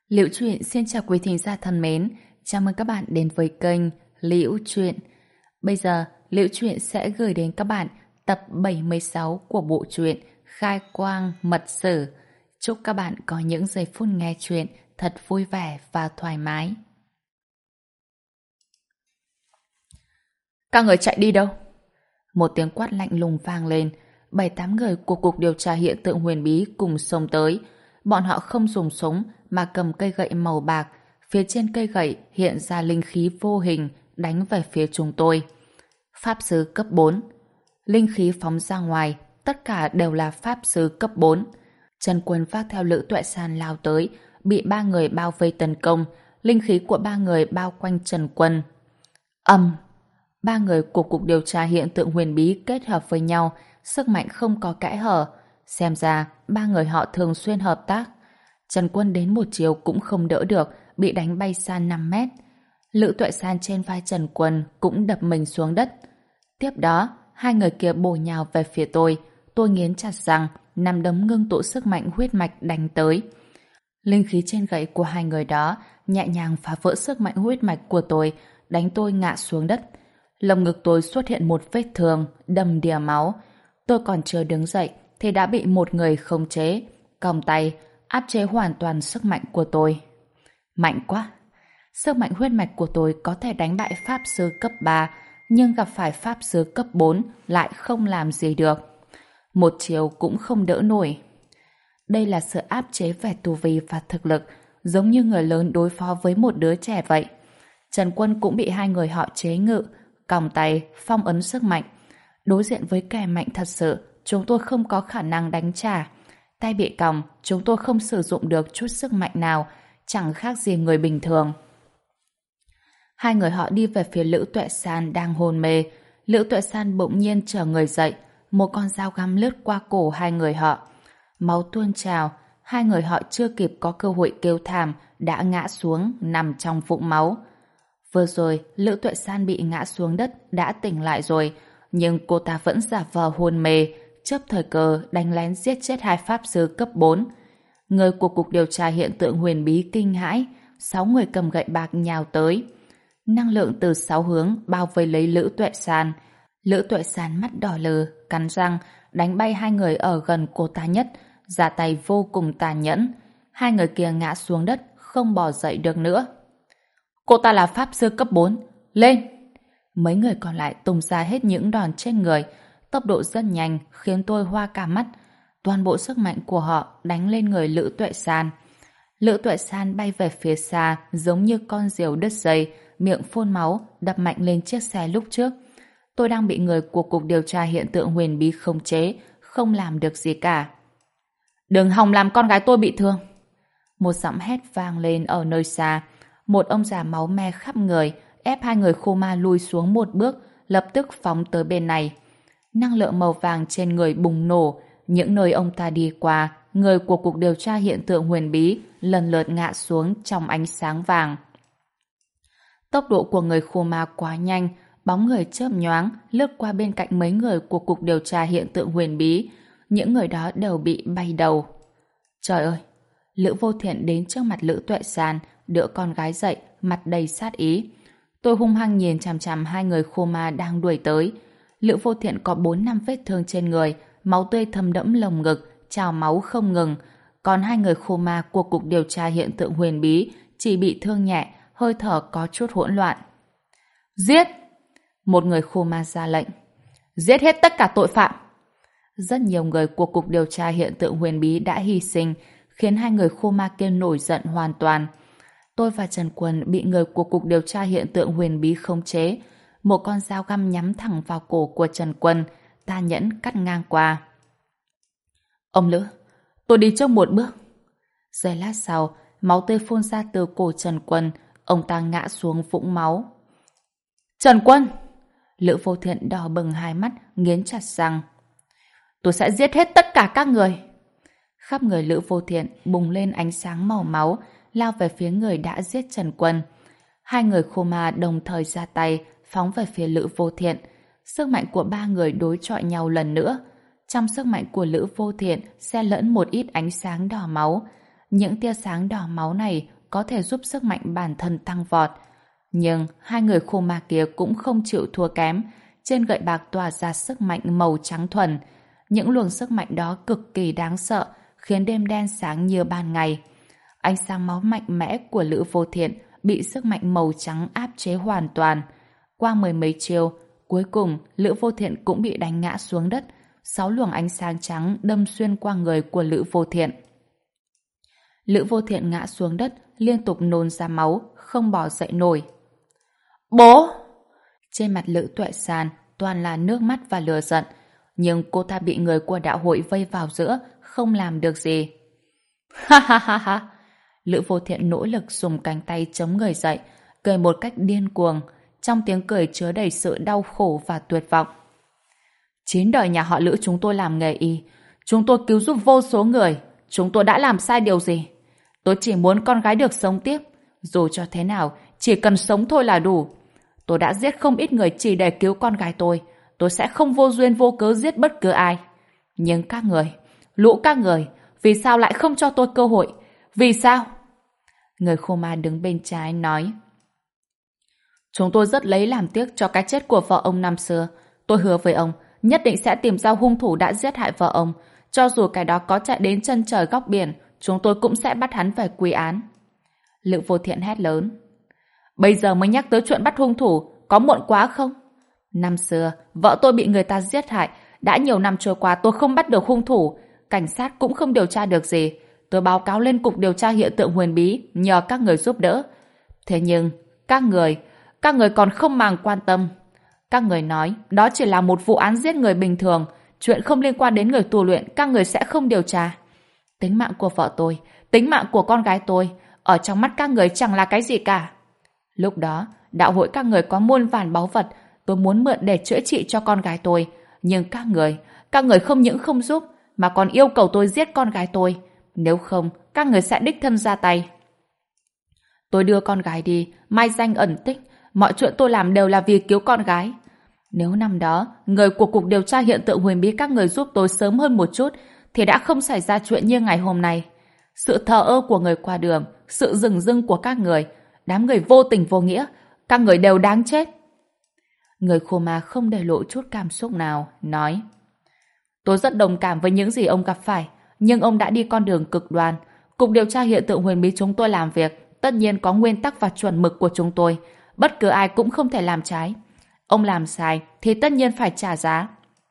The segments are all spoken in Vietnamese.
Liễu Chuyện xin chào quý thính giả thân mến, chào mừng các bạn đến với kênh Liễu Chuyện. Bây giờ, Liễu Chuyện sẽ gửi đến các bạn tập 76 của bộ truyện Khai Quang Mật Sử. Chúc các bạn có những giây phút nghe chuyện thật vui vẻ và thoải mái. Các người chạy đi đâu? Một tiếng quát lạnh lùng vang lên, 7-8 người của Cục Điều tra Hiện tượng Huyền Bí cùng xông tới. Bọn họ không dùng súng mà cầm cây gậy màu bạc, phía trên cây gậy hiện ra linh khí vô hình đánh về phía chúng tôi. Pháp sư cấp 4. Linh khí phóng ra ngoài, tất cả đều là pháp sư cấp 4. Trần Quân vác theo Lữ Tuệ San lao tới, bị 3 người bao vây tấn công, linh khí của 3 người bao quanh Trần Quân. 3 người của Cục Điều tra Hiện tượng Huyền Bí kết hợp với nhau, sức mạnh không có kẽ hở. Xem ra, 3 người họ thường xuyên hợp tác. Trần Quân đến một chiều cũng không đỡ được, bị đánh bay xa 5 mét. Lữ Tuệ San trên vai Trần Quân cũng đập mình xuống đất. Tiếp đó, 2 người kia bổ nhào về phía tôi. Tôi nghiến chặt răng, nắm đấm ngưng tụ sức mạnh huyết mạch đánh tới. Linh khí trên gậy của 2 người đó nhẹ nhàng phá vỡ sức mạnh huyết mạch của tôi, đánh tôi ngã xuống đất. Lồng ngực tôi xuất hiện một vết thương, đầm đìa máu. Tôi còn chưa đứng dậy thì đã bị một người khống chế, còng tay, áp chế hoàn toàn sức mạnh của tôi. Mạnh quá! Sức mạnh huyết mạch của tôi có thể đánh bại Pháp Sư cấp 3, nhưng gặp phải Pháp Sư cấp 4 lại không làm gì được. Một chiều cũng không đỡ nổi. Đây là sự áp chế về tu vi và thực lực, giống như người lớn đối phó với một đứa trẻ vậy. Trần Quân cũng bị 2 người họ chế ngự, còng tay, phong ấn sức mạnh. Đối diện với kẻ mạnh thật sự, chúng tôi không có khả năng đánh trả. Tay bị còng, chúng tôi không sử dụng được chút sức mạnh nào, chẳng khác gì người bình thường. 2 người họ đi về phía Lữ Tuệ San đang hôn mê. Lữ Tuệ San bỗng nhiên trở người dậy, một con dao găm lướt qua cổ 2 người họ. Máu tuôn trào, 2 người họ chưa kịp có cơ hội kêu thảm, đã ngã xuống, nằm trong vũng máu. Vừa rồi, Lữ Tuệ San bị ngã xuống đất, đã tỉnh lại rồi, nhưng cô ta vẫn giả vờ hôn mê, chớp thời cơ đánh lén giết chết 2 pháp sư cấp 4. Người của Cục Điều tra Hiện tượng Huyền Bí kinh hãi, 6 người cầm gậy bạc nhào tới. Năng lượng từ 6 hướng bao vây lấy Lữ Tuệ San. Lữ Tuệ San mắt đỏ lừ, cắn răng, đánh bay 2 người ở gần cô ta nhất, ra tay vô cùng tàn nhẫn. 2 người kia ngã xuống đất, không bò dậy được nữa. Cô ta là pháp sư cấp 4, lên! Mấy người còn lại tung ra hết những đòn trên người, tốc độ rất nhanh khiến tôi hoa cả mắt. Toàn bộ sức mạnh của họ đánh lên người Lữ Tuệ San. Lữ Tuệ San bay về phía xa giống như con diều đứt dây, miệng phun máu, đập mạnh lên chiếc xe lúc trước. Tôi đang bị người của Cục Điều tra Hiện tượng Huyền Bí khống chế, không làm được gì cả. Đừng hòng làm con gái tôi bị thương! Một giọng hét vang lên ở nơi xa. Một ông già máu me khắp người ép 2 người khô ma lùi xuống một bước, lập tức phóng tới bên này. Năng lượng màu vàng trên người bùng nổ, những nơi ông ta đi qua, người của Cục Điều tra Hiện tượng Huyền Bí lần lượt ngã xuống trong ánh sáng vàng. Tốc độ của người khô ma quá nhanh, bóng người chớp nhoáng lướt qua bên cạnh mấy người của Cục Điều tra Hiện tượng Huyền Bí. Những người đó đều bị bay đầu. Trời ơi! Lữ Vô Thiện đến trước mặt Lữ Tuệ San, đỡ con gái dậy, mặt đầy sát ý. Tôi hung hăng nhìn chằm chằm 2 người khô ma đang đuổi tới. Lữ Vô Thiện có 4-5 vết thương trên người, máu tươi thấm đẫm lồng ngực, trào máu không ngừng. Còn 2 người khô ma của Cục Điều tra Hiện tượng Huyền Bí chỉ bị thương nhẹ, hơi thở có chút hỗn loạn. Giết! Một người khô ma ra lệnh. Giết hết tất cả tội phạm! Rất nhiều người của Cục Điều tra Hiện tượng Huyền Bí đã hy sinh, khiến 2 người khô ma kia nổi giận hoàn toàn. Tôi và Trần Quân bị người của Cục Điều tra Hiện tượng Huyền Bí khống chế. Một con dao găm nhắm thẳng vào cổ của Trần Quân, tàn nhẫn cắt ngang qua. Ông Lữ, tôi đi trước một bước. Giây lát sau, máu tươi phun ra từ cổ Trần Quân, ông ta ngã xuống vũng máu. Trần Quân! Lữ Vô Thiện đỏ bừng hai mắt, nghiến chặt răng. Tôi sẽ giết hết tất cả các người! Khắp người Lữ Vô Thiện bùng lên ánh sáng màu máu, lao về phía người đã giết Trần Quân. 2 người khô ma đồng thời ra tay, phóng về phía Lữ Vô Thiện. Sức mạnh của 3 người đối chọi nhau lần nữa. Trong sức mạnh của Lữ Vô Thiện xen lẫn một ít ánh sáng đỏ máu. Những tia sáng đỏ máu này có thể giúp sức mạnh bản thân tăng vọt. Nhưng hai người khô ma kia cũng không chịu thua kém, trên gậy bạc tỏa ra sức mạnh màu trắng thuần. Những luồng sức mạnh đó cực kỳ đáng sợ, khiến đêm đen sáng như ban ngày. Ánh sáng máu mạnh mẽ của Lữ Vô Thiện bị sức mạnh màu trắng áp chế hoàn toàn. Qua mười mấy chiêu, cuối cùng Lữ Vô Thiện cũng bị đánh ngã xuống đất. 6 luồng ánh sáng trắng đâm xuyên qua người của Lữ Vô Thiện. Lữ Vô Thiện ngã xuống đất, liên tục nôn ra máu, không bò dậy nổi. Bố! Trên mặt Lữ Tuệ San toàn là nước mắt và lửa giận, nhưng cô ta bị người của đạo hội vây vào giữa, không làm được gì. Ha ha ha ha! Lữ Vô Thiện nỗ lực dùng cánh tay chống người dậy, cười một cách điên cuồng, trong tiếng cười chứa đầy sự đau khổ và tuyệt vọng. 9 đời nhà họ Lữ chúng tôi làm nghề y, chúng tôi cứu giúp vô số người, chúng tôi đã làm sai điều gì? Tôi chỉ muốn con gái được sống tiếp, dù cho thế nào, chỉ cần sống thôi là đủ. Tôi đã giết không ít người chỉ để cứu con gái tôi sẽ không vô duyên vô cớ giết bất cứ ai. Nhưng các người, lũ các người, vì sao lại không cho tôi cơ hội? Vì sao? Người khô ma đứng bên trái nói. Chúng tôi rất lấy làm tiếc cho cái chết của vợ ông năm xưa. Tôi hứa với ông, nhất định sẽ tìm ra hung thủ đã giết hại vợ ông. Cho dù cái đó có chạy đến chân trời góc biển, chúng tôi cũng sẽ bắt hắn về quy án. Lữ Vô Thiện hét lớn. Bây giờ mới nhắc tới chuyện bắt hung thủ, có muộn quá không? Năm xưa, vợ tôi bị người ta giết hại. Đã nhiều năm trôi qua tôi không bắt được hung thủ. Cảnh sát cũng không điều tra được gì. Tôi báo cáo lên cục điều tra hiện tượng huyền bí, nhờ các người giúp đỡ. Thế nhưng, các người còn không màng quan tâm. Các người nói, đó chỉ là một vụ án giết người bình thường. Chuyện không liên quan đến người tu luyện, các người sẽ không điều tra. Tính mạng của vợ tôi, tính mạng của con gái tôi, ở trong mắt các người chẳng là cái gì cả. Lúc đó, đạo hội các người có muôn vàn báu vật, tôi muốn mượn để chữa trị cho con gái tôi. Nhưng các người không những không giúp, mà còn yêu cầu tôi giết con gái tôi. Nếu không, các người sẽ đích thân ra tay. Tôi đưa con gái đi, mai danh ẩn tích, mọi chuyện tôi làm đều là vì cứu con gái. Nếu năm đó, người của cục điều tra hiện tượng huyền bí các người giúp tôi sớm hơn một chút, thì đã không xảy ra chuyện như ngày hôm nay. Sự thờ ơ của người qua đường, sự dửng dưng của các người, đám người vô tình vô nghĩa, các người đều đáng chết. Người khô ma không để lộ chút cảm xúc nào, nói. Tôi rất đồng cảm với những gì ông gặp phải, nhưng ông đã đi con đường cực đoan. Cục điều tra hiện tượng huyền bí chúng tôi làm việc, tất nhiên có nguyên tắc và chuẩn mực của chúng tôi. Bất cứ ai cũng không thể làm trái. Ông làm sai thì tất nhiên phải trả giá.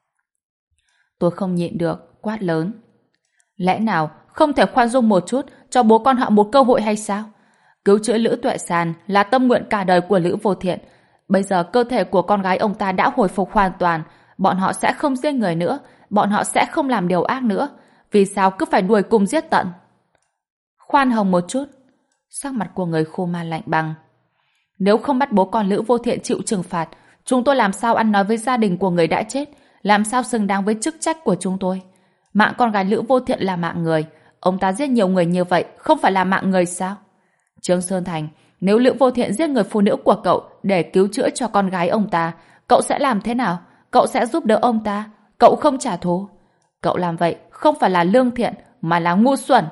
Tôi không nhịn được, quát lớn. Lẽ nào không thể khoan dung một chút, cho bố con họ một cơ hội hay sao? Cứu chữa Lữ Tuệ San là tâm nguyện cả đời của Lữ Vô Thiện. Bây giờ cơ thể của con gái ông ta đã hồi phục hoàn toàn, bọn họ sẽ không giết người nữa, bọn họ sẽ không làm điều ác nữa. Vì sao cứ phải đuổi cùng giết tận? Khoan hồng một chút. Sắc mặt của người khô ma lạnh băng. Nếu không bắt bố con Lữ Vô Thiện chịu trừng phạt, chúng tôi làm sao ăn nói với gia đình của người đã chết, làm sao xứng đáng với chức trách của chúng tôi? Mạng con gái Lữ Vô Thiện là mạng người, ông ta giết nhiều người như vậy không phải là mạng người sao? Trương Sơn Thành, nếu Lữ Vô Thiện giết người phụ nữ của cậu để cứu chữa cho con gái ông ta, cậu sẽ làm thế nào? Cậu sẽ giúp đỡ ông ta, cậu không trả thù. Cậu làm vậy không phải là lương thiện mà là ngu xuẩn.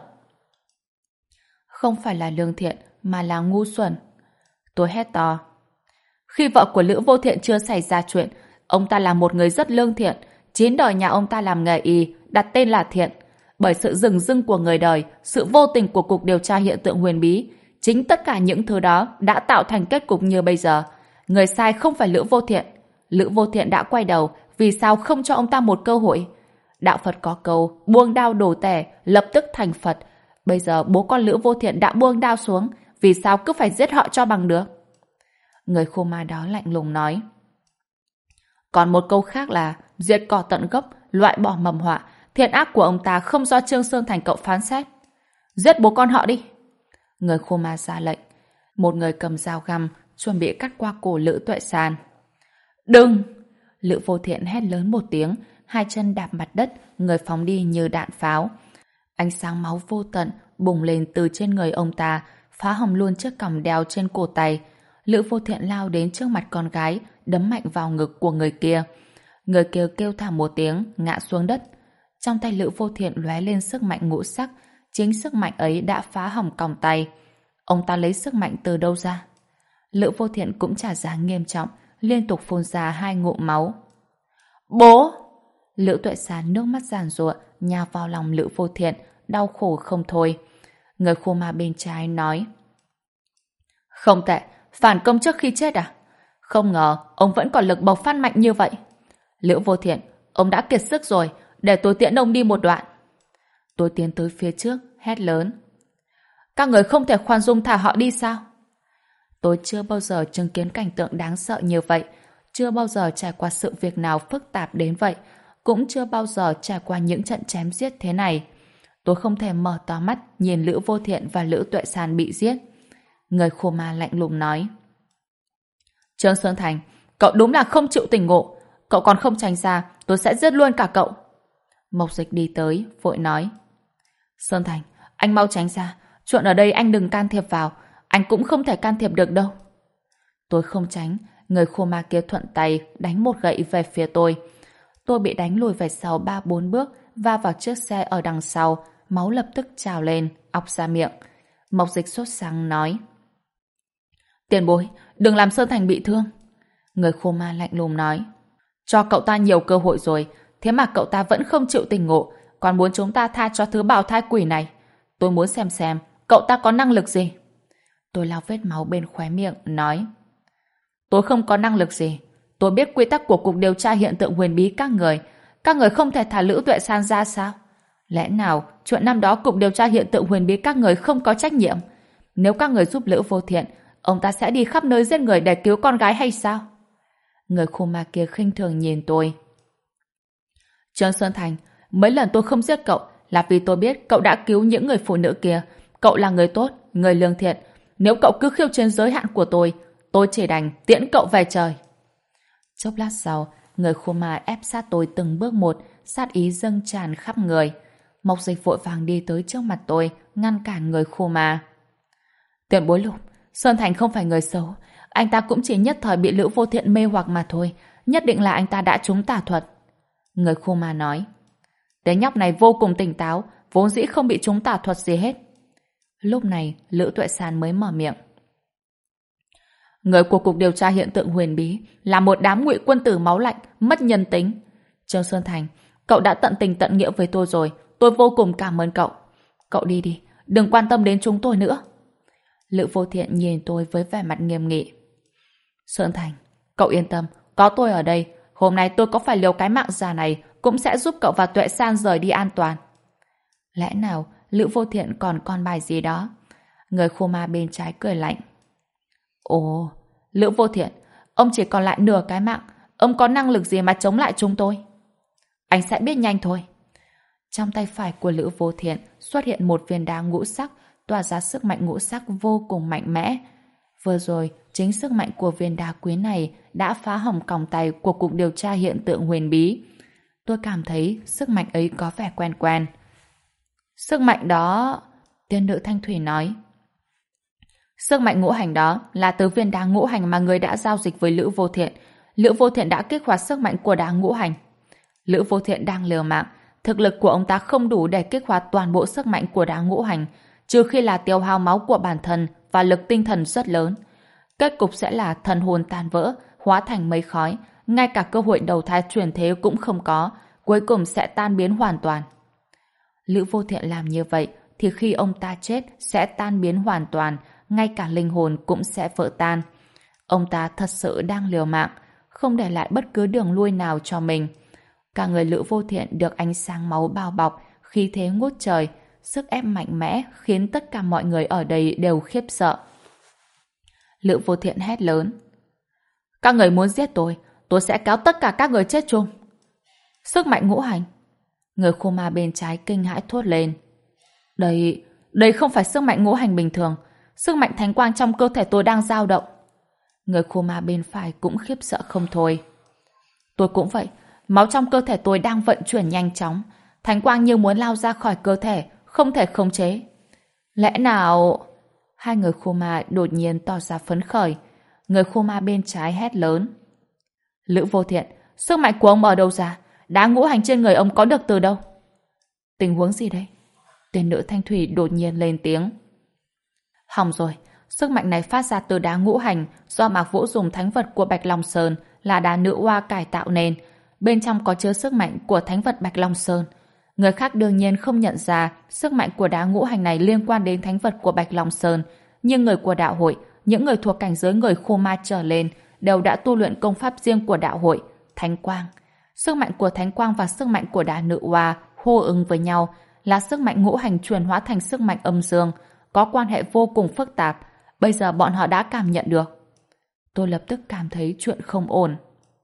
Không phải là lương thiện mà là ngu xuẩn. Tôi hét to. Khi vợ của Lữ Vô Thiện chưa xảy ra chuyện, ông ta là một người rất lương thiện. 9 đời nhà ông ta làm nghề y, đặt tên là Thiện. Bởi sự dửng dưng của người đời, sự vô tình của cục điều tra hiện tượng huyền bí, chính tất cả những thứ đó đã tạo thành kết cục như bây giờ. Người sai không phải Lữ Vô Thiện. Lữ Vô Thiện đã quay đầu, vì sao không cho ông ta một cơ hội? Đạo Phật có câu, buông đao đổ tẻ, lập tức thành Phật. Bây giờ bố con Lữ Vô Thiện đã buông đao xuống, vì sao cứ phải giết họ cho bằng được? Người khô ma đó lạnh lùng nói. Còn một câu khác là diệt cỏ tận gốc, loại bỏ mầm họa. Thiện ác của ông ta không do Trương Sơn Thành cậu phán xét. Giết bố con họ đi. Người khô ma ra lệnh. Một người cầm dao găm chuẩn bị cắt qua cổ Lữ Tuệ San. Đừng! Lữ Vô Thiện hét lớn một tiếng, hai chân đạp mặt đất, người phóng đi như đạn pháo. Ánh sáng máu vô tận bùng lên từ trên người ông ta, phá hỏng luôn chiếc còng đeo trên cổ tay. Lữ Vô Thiện lao đến trước mặt con gái, đấm mạnh vào ngực của người kia. Người kia kêu thảm một tiếng, ngã xuống đất. Trong tay Lữ Vô Thiện lóe lên sức mạnh ngũ sắc, chính sức mạnh ấy đã phá hỏng còng tay. Ông ta lấy sức mạnh từ đâu ra? Lữ Vô Thiện cũng trả giá nghiêm trọng, liên tục phun ra 2 ngụm máu. Bố! Lữ Tuệ San nước mắt giàn giụa nhào vào lòng Lữ Vô Thiện, đau khổ không thôi. Người khu ma bên trái nói: Không tệ, phản công trước khi chết à? Không ngờ ông vẫn còn lực bộc phát mạnh như vậy. Lữ Vô Thiện, ông đã kiệt sức rồi, để tôi tiễn ông đi một đoạn. Tôi tiến tới phía trước, hét lớn: Các người không thể khoan dung thả họ đi sao? Tôi chưa bao giờ chứng kiến cảnh tượng đáng sợ như vậy, chưa bao giờ trải qua sự việc nào phức tạp đến vậy, cũng chưa bao giờ trải qua những trận chém giết thế này. Tôi không thể mở to mắt nhìn Lữ Vô Thiện và Lữ Tuệ San bị giết. Người khô ma lạnh lùng nói: Trương Sơn Thành, cậu đúng là không chịu tỉnh ngộ. Cậu còn không tránh ra, tôi sẽ giết luôn cả cậu. Mộc Dịch đi tới, vội nói: Sơn Thành, anh mau tránh ra. Chuyện ở đây anh đừng can thiệp vào. Anh cũng không thể can thiệp được đâu. Tôi không tránh. Người khô ma kia thuận tay đánh một gậy về phía tôi. Tôi bị đánh lùi về sau 3-4 bước, va vào chiếc xe ở đằng sau. Máu lập tức trào lên, ọc ra miệng. Mộc Dịch sốt sắng nói: Tiền bối, đừng làm Sơn Thành bị thương. Người khô ma lạnh lùng nói: Cho cậu ta nhiều cơ hội rồi, thế mà cậu ta vẫn không chịu tỉnh ngộ, còn muốn chúng ta tha cho thứ bào thai quỷ này. Tôi muốn xem cậu ta có năng lực gì. Tôi lau vết máu bên khóe miệng, nói: Tôi không có năng lực gì. Tôi biết quy tắc của Cục Điều tra Hiện tượng Huyền Bí các người. Các người không thể thả Lữ Tuệ San ra sao? Lẽ nào chuyện năm đó Cục Điều tra Hiện tượng Huyền Bí các người không có trách nhiệm? Nếu các người giúp Lữ Vô Thiện, ông ta sẽ đi khắp nơi giết người để cứu con gái hay sao? Người khô ma kia khinh thường nhìn tôi. Trương Sơn Thành, mấy lần tôi không giết cậu là vì tôi biết cậu đã cứu những người phụ nữ kia. Cậu là người tốt, người lương thiện. Nếu cậu cứ khiêu chiến giới hạn của tôi chỉ đành tiễn cậu về trời. Chốc lát sau, người khô ma ép sát tôi từng bước một, sát ý dâng tràn khắp người. Mộc Dịch vội vàng đi tới trước mặt tôi, ngăn cản người khô ma. Tiền bối Lục, Sơn Thành không phải người xấu. Anh ta cũng chỉ nhất thời bị Lữ Vô Thiện mê hoặc mà thôi. Nhất định là anh ta đã trúng tà thuật. Người khô ma nói: Tên nhóc này vô cùng tỉnh táo, vốn dĩ không bị trúng tà thuật gì hết. Lúc này, Lữ Tuệ San mới mở miệng: Người của Cục Điều tra Hiện tượng Huyền Bí là một đám ngụy quân tử máu lạnh, mất nhân tính. Trương Sơn Thành, cậu đã tận tình tận nghĩa với tôi rồi, tôi vô cùng cảm ơn cậu. Cậu đi đi, đừng quan tâm đến chúng tôi nữa. Lữ Vô Thiện nhìn tôi với vẻ mặt nghiêm nghị. Sơn Thành, cậu yên tâm, có tôi ở đây, hôm nay tôi có phải liều cái mạng già này cũng sẽ giúp cậu và Tuệ San rời đi an toàn. Lẽ nào Lữ Vô Thiện còn con bài gì đó? Người khô ma bên trái cười lạnh. Ồ, Lữ Vô Thiện, ông chỉ còn lại nửa cái mạng, ông có năng lực gì mà chống lại chúng tôi? Anh sẽ biết nhanh thôi. Trong tay phải của Lữ Vô Thiện xuất hiện một viên đá ngũ sắc, tỏa ra sức mạnh ngũ sắc vô cùng mạnh mẽ. Vừa rồi, chính sức mạnh của viên đá quý này đã phá hỏng còng tay của Cục Điều tra Hiện tượng Huyền Bí. Tôi cảm thấy sức mạnh ấy có vẻ quen quen. Sức mạnh đó... Tiên nữ Thanh Thủy nói. Sức mạnh ngũ hành đó là từ viên đá ngũ hành mà người đã giao dịch với Lữ Vô Thiện. Lữ Vô Thiện đã kích hoạt sức mạnh của đá ngũ hành. Lữ Vô Thiện đang liều mạng. Thực lực của ông ta không đủ để kích hoạt toàn bộ sức mạnh của đá ngũ hành, trừ khi là tiêu hao máu của bản thân và lực tinh thần rất lớn. Kết cục sẽ là thần hồn tan vỡ, hóa thành mây khói, ngay cả cơ hội đầu thai chuyển thế cũng không có, cuối cùng sẽ tan biến hoàn toàn. Lữ Vô Thiện làm như vậy thì khi ông ta chết sẽ tan biến hoàn toàn, ngay cả linh hồn cũng sẽ vỡ tan. Ông ta thật sự đang liều mạng, không để lại bất cứ đường lui nào cho mình. Cả người Lữ Vô Thiện được ánh sáng máu bao bọc, khí thế ngút trời, sức ép mạnh mẽ khiến tất cả mọi người ở đây đều khiếp sợ. Lữ Vô Thiện hét lớn. Các người muốn giết tôi sẽ kéo tất cả các người chết chung. Sức mạnh ngũ hành. Người khô ma bên trái kinh hãi thốt lên. Đây không phải sức mạnh ngũ hành bình thường. Sức mạnh thánh quang trong cơ thể tôi đang dao động. Người khô ma bên phải cũng khiếp sợ không thôi. Tôi cũng vậy. Máu trong cơ thể tôi đang vận chuyển nhanh chóng. Thánh quang như muốn lao ra khỏi cơ thể, không thể khống chế. Lẽ nào... Hai người khô ma đột nhiên tỏ ra phấn khởi. Người khô ma bên trái hét lớn. Lữ Vô Thiện, sức mạnh của ông ở đâu ra? Đá ngũ hành trên người ông có được từ đâu? Tình huống gì đây? Tên nữ Thanh Thủy đột nhiên lên tiếng. Hỏng rồi, sức mạnh này phát ra từ đá ngũ hành do Mạc Vũ dùng thánh vật của Bạch Long Sơn là đá nữ oa cải tạo nên. Bên trong có chứa sức mạnh của thánh vật Bạch Long Sơn. Người khác đương nhiên không nhận ra sức mạnh của đá ngũ hành này liên quan đến thánh vật của Bạch Long Sơn. Nhưng người của đạo hội, những người thuộc cảnh giới người khô ma trở lên đều đã tu luyện công pháp riêng của đạo hội, Thánh Quang. Sức mạnh của Thánh Quang và sức mạnh của đá nữ oa hô ứng với nhau là sức mạnh ngũ hành chuyển hóa thành sức mạnh âm dương, có quan hệ vô cùng phức tạp. Bây giờ bọn họ đã cảm nhận được. Tôi lập tức cảm thấy chuyện không ổn.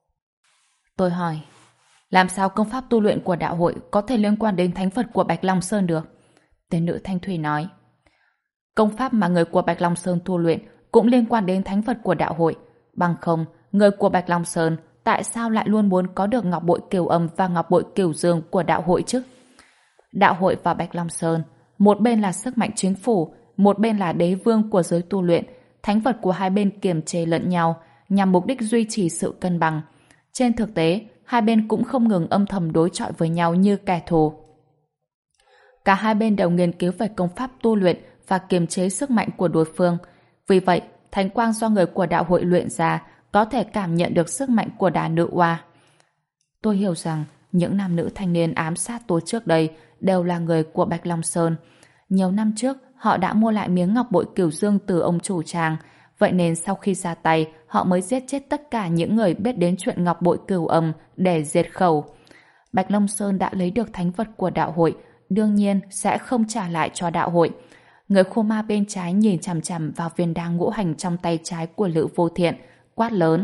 Tôi hỏi, làm sao công pháp tu luyện của đạo hội có thể liên quan đến thánh vật của Bạch Long Sơn được? Tên nữ Thanh Thủy nói, công pháp mà người của Bạch Long Sơn tu luyện cũng liên quan đến thánh vật của đạo hội. Bằng không, người của Bạch Long Sơn tại sao lại luôn muốn có được ngọc bội cửu âm và ngọc bội cửu dương của đạo hội chứ? Đạo hội và Bạch Long Sơn, một bên là sức mạnh chính phủ, một bên là đế vương của giới tu luyện. Thánh vật của hai bên kiềm chế lẫn nhau nhằm mục đích duy trì sự cân bằng. Trên thực tế, hai bên cũng không ngừng âm thầm đối chọi với nhau như kẻ thù. Cả hai bên đều nghiên cứu về công pháp tu luyện và kiềm chế sức mạnh của đối phương. Vì vậy, thánh quang do người của đạo hội luyện ra có thể cảm nhận được sức mạnh của đá nữ oa. Tôi hiểu rằng những nam nữ thanh niên ám sát tôi trước đây đều là người của Bạch Long Sơn. Nhiều năm trước, họ đã mua lại miếng ngọc bội cửu dương từ ông chủ tràng. Vậy nên sau khi ra tay, họ mới giết chết tất cả những người biết đến chuyện ngọc bội cửu âm để diệt khẩu. Bạch Long Sơn đã lấy được thánh vật của đạo hội, đương nhiên sẽ không trả lại cho đạo hội. Người khô ma bên trái nhìn chằm chằm vào viên đá ngũ hành trong tay trái của Lữ Vô Thiện, quát lớn.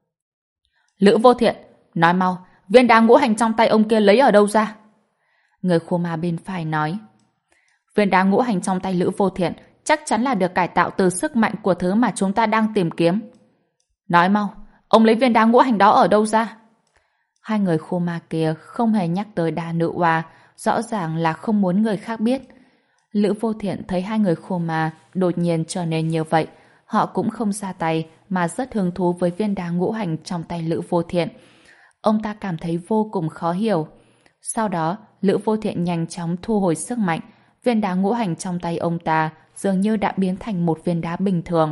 Lữ Vô Thiện, nói mau, viên đá ngũ hành trong tay ông kia lấy ở đâu ra? Người khô ma bên phải nói. Viên đá ngũ hành trong tay Lữ Vô Thiện chắc chắn là được cải tạo từ sức mạnh của thứ mà chúng ta đang tìm kiếm. Nói mau, ông lấy viên đá ngũ hành đó ở đâu ra? Hai người khô ma kia không hề nhắc tới đá nữ oa, rõ ràng là không muốn người khác biết. Lữ Vô Thiện thấy hai người khô ma đột nhiên trở nên như vậy, họ cũng không ra tay mà rất hứng thú với viên đá ngũ hành trong tay Lữ Vô Thiện. Ông ta cảm thấy vô cùng khó hiểu. Sau đó, Lữ Vô Thiện nhanh chóng thu hồi sức mạnh, viên đá ngũ hành trong tay ông ta dường như đã biến thành một viên đá bình thường.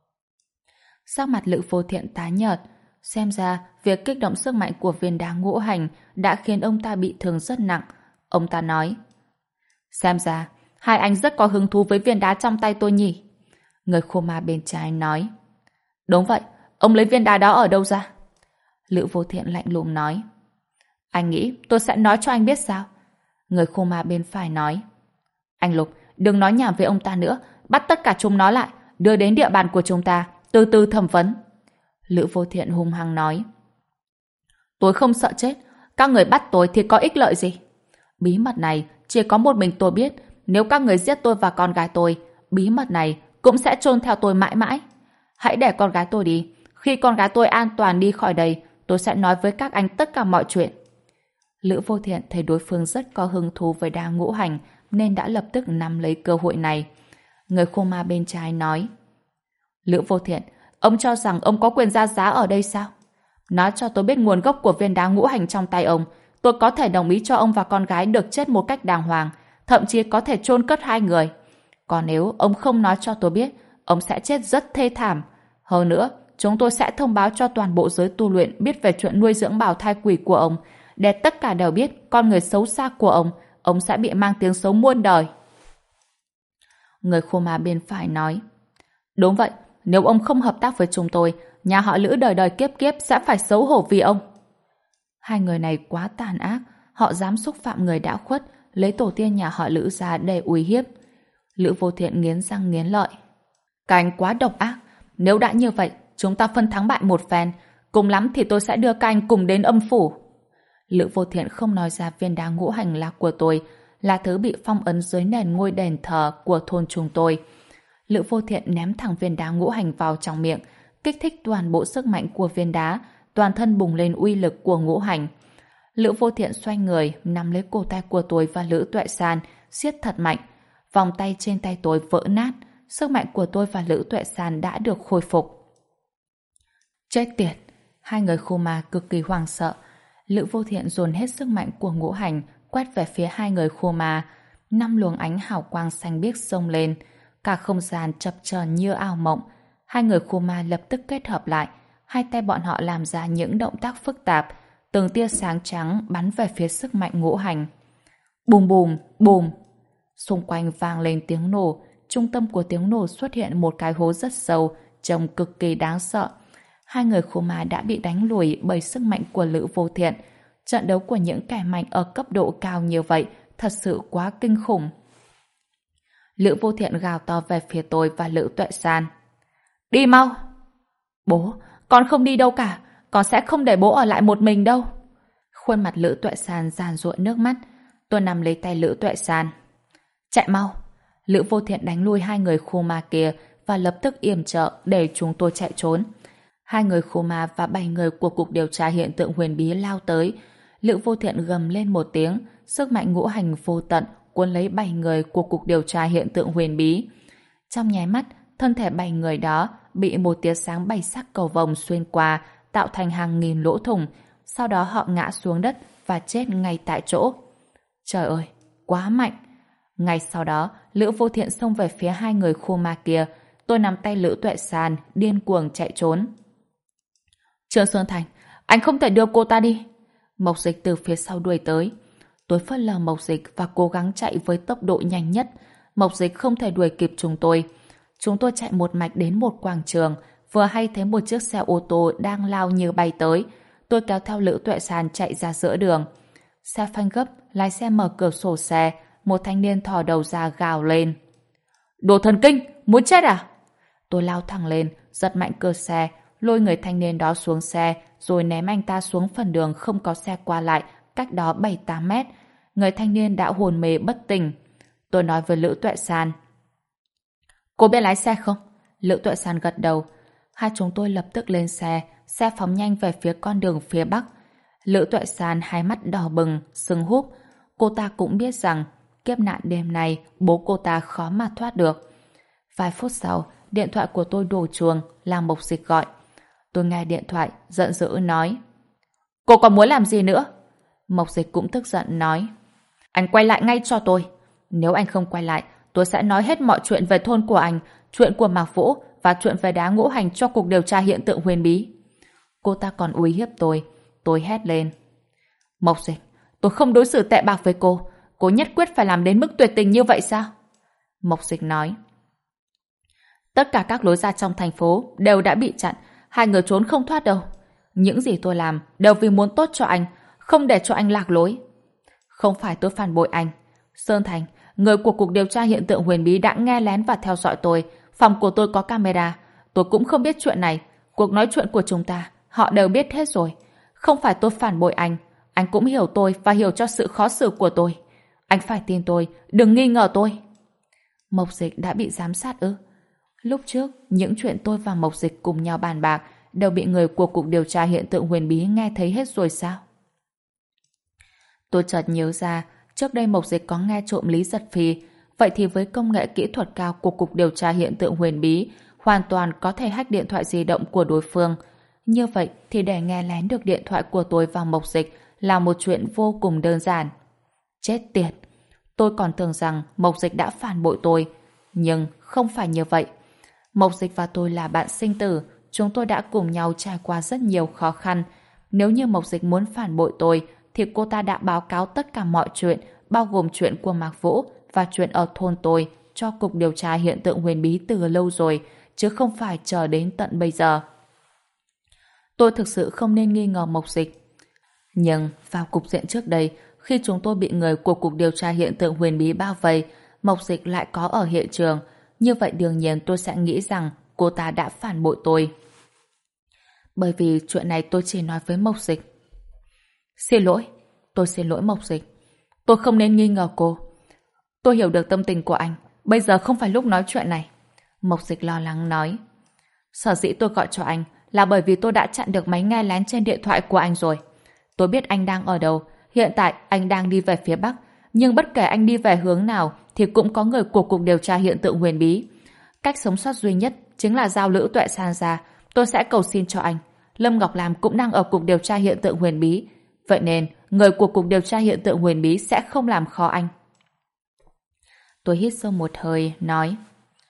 Sắc mặt Lữ Vô Thiện tái nhợt, xem ra việc kích động sức mạnh của viên đá ngũ hành đã khiến ông ta bị thương rất nặng. Ông ta nói, xem ra hai anh rất có hứng thú với viên đá trong tay tôi nhỉ? Người khô ma bên trái nói, đúng vậy, ông lấy viên đá đó ở đâu ra? Lữ Vô Thiện lạnh lùng nói, anh nghĩ tôi sẽ nói cho anh biết sao? Người khô ma bên phải nói, anh Lục, đừng nói nhảm với ông ta nữa, bắt tất cả chúng nó lại, đưa đến địa bàn của chúng ta, từ từ thẩm vấn. Lữ Vô Thiện hung hăng nói, tôi không sợ chết, các người bắt tôi thì có ích lợi gì? Bí mật này chỉ có một mình tôi biết, nếu các người giết tôi và con gái tôi, bí mật này cũng sẽ chôn theo tôi mãi mãi. Hãy để con gái tôi đi, khi con gái tôi an toàn đi khỏi đây, tôi sẽ nói với các anh tất cả mọi chuyện. Lữ Vô Thiện thấy đối phương rất có hứng thú với đá ngũ hành nên đã lập tức nắm lấy cơ hội này. Người khô ma bên trái nói, Lữ Vô Thiện, ông cho rằng ông có quyền ra giá ở đây sao? Nói cho tôi biết nguồn gốc của viên đá ngũ hành trong tay ông, tôi có thể đồng ý cho ông và con gái được chết một cách đàng hoàng, thậm chí có thể chôn cất hai người. Còn nếu ông không nói cho tôi biết, ông sẽ chết rất thê thảm. Hơn nữa, chúng tôi sẽ thông báo cho toàn bộ giới tu luyện biết về chuyện nuôi dưỡng bào thai quỷ của ông, để tất cả đều biết con người xấu xa của ông sẽ bị mang tiếng xấu muôn đời. Người khô ma bên phải nói, đúng vậy, nếu ông không hợp tác với chúng tôi, nhà họ Lữ đời đời kiếp kiếp sẽ phải xấu hổ vì ông. Hai người này quá tàn ác, họ dám xúc phạm người đã khuất, lấy tổ tiên nhà họ Lữ ra để uy hiếp. Lữ Vô Thiện nghiến răng nghiến lợi. Các anh quá độc ác, nếu đã như vậy, chúng ta phân thắng bại một phen, cùng lắm thì tôi sẽ đưa các anh cùng đến âm phủ. Lữ Vô Thiện không nói ra viên đá ngũ hành là của tôi, là thứ bị phong ấn dưới nền ngôi đền thờ của thôn chúng tôi. Lữ Vô Thiện ném thẳng viên đá ngũ hành vào trong miệng, kích thích toàn bộ sức mạnh của viên đá, toàn thân bùng lên uy lực của ngũ hành. Lữ Vô Thiện xoay người, nắm lấy cổ tay của tôi và Lữ Tuệ San, siết thật mạnh. Vòng tay trên tay tôi vỡ nát, sức mạnh của tôi và Lữ Tuệ San đã được khôi phục. Chết tiệt! Hai người khô ma cực kỳ hoảng sợ. Lữ Vô Thiện dồn hết sức mạnh của ngũ hành, quét về phía hai người khô ma. 5 luồng ánh hào quang xanh biếc xông lên. Cả không gian chập chờn như ảo mộng. Hai người khu ma lập tức kết hợp lại. Hai tay bọn họ làm ra những động tác phức tạp. Từng tia sáng trắng bắn về phía sức mạnh ngũ hành. Bùm bùm, bùm. Xung quanh vang lên tiếng nổ. Trung tâm của tiếng nổ xuất hiện một cái hố rất sâu, trông cực kỳ đáng sợ. Hai người khu ma đã bị đánh lùi bởi sức mạnh của Lữ Vô Thiện. Trận đấu của những kẻ mạnh ở cấp độ cao như vậy thật sự quá kinh khủng. Lữ Vô Thiện gào to về phía tôi và Lữ Tuệ San. Đi mau! Bố, con không đi đâu cả. Con sẽ không để bố ở lại một mình đâu. Khuôn mặt Lữ Tuệ San giàn giụa nước mắt. Tôi nắm lấy tay Lữ Tuệ San. Chạy mau! Lữ Vô Thiện đánh lui hai người khu ma kia và lập tức yểm trợ để chúng tôi chạy trốn. Hai người khu ma và 7 người của Cục Điều tra Hiện tượng Huyền Bí lao tới. Lữ Vô Thiện gầm lên một tiếng, sức mạnh ngũ hành vô tận cuốn lấy 7 người của Cục Điều tra Hiện tượng Huyền Bí. Trong nháy mắt, thân thể 7 người đó bị một tia sáng 7 sắc cầu vồng xuyên qua, tạo thành hàng nghìn lỗ thủng. Sau đó họ ngã xuống đất và chết ngay tại chỗ. Trời ơi, quá mạnh! Ngay sau đó, Lữ Vô Thiện xông về phía hai người khu ma kia. Tôi nắm tay Lữ Tuệ San, điên cuồng chạy trốn. Trương Sơn Thành, anh không thể đưa cô ta đi. Mộc Dịch từ phía sau đuổi tới. Tôi phớt lờ Mộc Dịch và cố gắng chạy với tốc độ nhanh nhất. Mộc Dịch không thể đuổi kịp chúng tôi. Chúng tôi chạy một mạch đến một quảng trường, vừa hay thấy một chiếc xe ô tô đang lao như bay tới. Tôi kéo theo Lữ Tuệ San chạy ra giữa đường. Xe phanh gấp, lái xe mở cửa sổ xe, một thanh niên thò đầu ra gào lên. Đồ thần kinh, muốn chết à? Tôi lao thẳng lên, giật mạnh cửa xe, lôi người thanh niên đó xuống xe, rồi ném anh ta xuống phần đường không có xe qua lại, cách đó 7-8 mét. Người thanh niên đã hồn mê bất tỉnh. Tôi nói với Lữ Tuệ San. Cô biết lái xe không? Lữ Tuệ San gật đầu. Hai chúng tôi lập tức lên xe, xe phóng nhanh về phía con đường phía bắc. Lữ Tuệ San hai mắt đỏ bừng, sưng húp. Cô ta cũng biết rằng kiếp nạn đêm nay bố cô ta khó mà thoát được. Vài phút sau, điện thoại của tôi đổ chuông, là Mộc Dịch gọi. Tôi nghe điện thoại, giận dữ nói. Cô còn muốn làm gì nữa? Mộc Dịch cũng tức giận nói. Anh quay lại ngay cho tôi. Nếu anh không quay lại, tôi sẽ nói hết mọi chuyện về thôn của anh, chuyện của Mạc Vũ và chuyện về đá ngũ hành cho Cục Điều tra Hiện tượng Huyền Bí. Cô ta còn uy hiếp tôi. Tôi hét lên. Mộc Dịch, tôi không đối xử tệ bạc với cô. Cô nhất quyết phải làm đến mức tuyệt tình như vậy sao? Mộc Dịch nói. Tất cả các lối ra trong thành phố đều đã bị chặn. Hai người trốn không thoát đâu. Những gì tôi làm đều vì muốn tốt cho anh, không để cho anh lạc lối. Không phải tôi phản bội anh. Sơn Thành, người của Cục Điều tra Hiện tượng Huyền Bí đã nghe lén và theo dõi tôi. Phòng của tôi có camera. Tôi cũng không biết chuyện này. Cuộc nói chuyện của chúng ta, họ đều biết hết rồi. Không phải tôi phản bội anh. Anh cũng hiểu tôi và hiểu cho sự khó xử của tôi. Anh phải tin tôi, đừng nghi ngờ tôi. Mộc Dịch đã bị giám sát ư? Lúc trước, những chuyện tôi và Mộc Dịch cùng nhau bàn bạc đều bị người của Cục Điều tra Hiện tượng Huyền Bí nghe thấy hết rồi sao? Tôi chợt nhớ ra, trước đây Mộc Dịch có nghe trộm Lý Giật Phi. Vậy thì với công nghệ kỹ thuật cao của Cục Điều tra Hiện tượng Huyền Bí, hoàn toàn có thể hack điện thoại di động của đối phương. Như vậy thì để nghe lén được điện thoại của tôi và Mộc Dịch là một chuyện vô cùng đơn giản. Chết tiệt! Tôi còn tưởng rằng Mộc Dịch đã phản bội tôi. Nhưng không phải như vậy. Mộc Dịch và tôi là bạn sinh tử. Chúng tôi đã cùng nhau trải qua rất nhiều khó khăn. Nếu như Mộc Dịch muốn phản bội tôi, thì cô ta đã báo cáo tất cả mọi chuyện, bao gồm chuyện của Mạc Vũ và chuyện ở thôn tôi, cho Cục Điều tra Hiện tượng Huyền Bí từ lâu rồi, chứ không phải chờ đến tận bây giờ. Tôi thực sự không nên nghi ngờ Mộc Dịch. Nhưng vào cục diện trước đây, khi chúng tôi bị người của Cục Điều tra Hiện tượng Huyền Bí bao vây, Mộc Dịch lại có ở hiện trường. Như vậy đương nhiên tôi sẽ nghĩ rằng cô ta đã phản bội tôi. Bởi vì chuyện này tôi chỉ nói với Mộc Dịch. Xin lỗi, tôi xin lỗi Mộc Dịch. Tôi không nên nghi ngờ cô. Tôi hiểu được tâm tình của anh. Bây giờ không phải lúc nói chuyện này. Mộc Dịch lo lắng nói. Sở dĩ tôi gọi cho anh là bởi vì tôi đã chặn được máy nghe lén trên điện thoại của anh rồi. Tôi biết anh đang ở đâu. Hiện tại anh đang đi về phía Bắc. Nhưng bất kể anh đi về hướng nào thì cũng có người của Cục Điều tra Hiện tượng Huyền Bí. Cách sống sót duy nhất chính là giao Lữ Tuệ San ra. Tôi sẽ cầu xin cho anh. Lâm Ngọc Lam cũng đang ở Cục Điều tra Hiện tượng Huyền Bí. Vậy nên người của Cục Điều tra Hiện tượng Huyền Bí sẽ không làm khó anh. Tôi hít sâu một hơi, nói.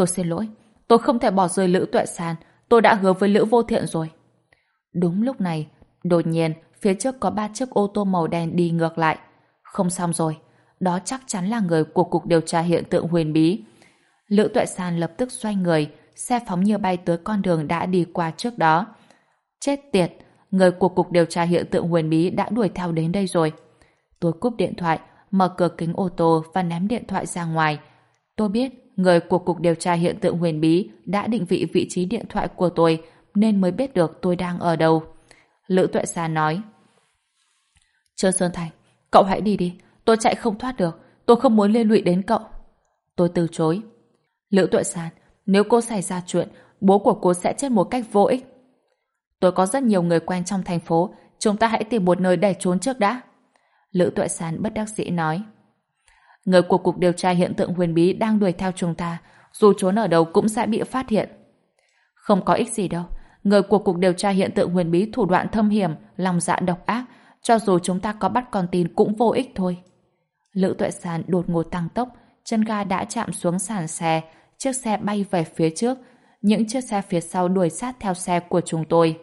Tôi xin lỗi, tôi không thể bỏ rơi Lữ Tuệ San, tôi đã hứa với Lữ Vô Thiện rồi. Đúng lúc này, đột nhiên, phía trước có 3 chiếc ô tô màu đen đi ngược lại. Không xong rồi, đó chắc chắn là người của Cục Điều tra Hiện tượng Huyền Bí. Lữ Tuệ San lập tức xoay người, xe phóng như bay tới con đường đã đi qua trước đó. Chết tiệt, người của Cục Điều tra Hiện tượng Huyền Bí đã đuổi theo đến đây rồi. Tôi cúp điện thoại, mở cửa kính ô tô và ném điện thoại ra ngoài. Tôi biết người của Cục Điều tra Hiện tượng Huyền Bí đã định vị vị trí điện thoại của tôi nên mới biết được tôi đang ở đâu. Lữ Tuệ San nói: Trương Sơn Thành, cậu hãy đi đi, tôi chạy không thoát được, tôi không muốn liên lụy đến cậu. Tôi từ chối. Lữ Tuệ San, nếu cô xảy ra chuyện, bố của cô sẽ chết một cách vô ích. Tôi có rất nhiều người quen trong thành phố, chúng ta hãy tìm một nơi để trốn trước đã. Lữ Tuệ San bất đắc dĩ nói. Người của Cục Điều tra Hiện tượng Huyền Bí đang đuổi theo chúng ta, dù trốn ở đâu cũng sẽ bị phát hiện. Không có ích gì đâu, người của Cục Điều tra Hiện tượng Huyền Bí thủ đoạn thâm hiểm, lòng dạ độc ác, cho dù chúng ta có bắt con tin cũng vô ích thôi. Lữ Tuệ San đột ngột tăng tốc, chân ga đã chạm xuống sàn xe, chiếc xe bay về phía trước, những chiếc xe phía sau đuổi sát theo xe của chúng tôi.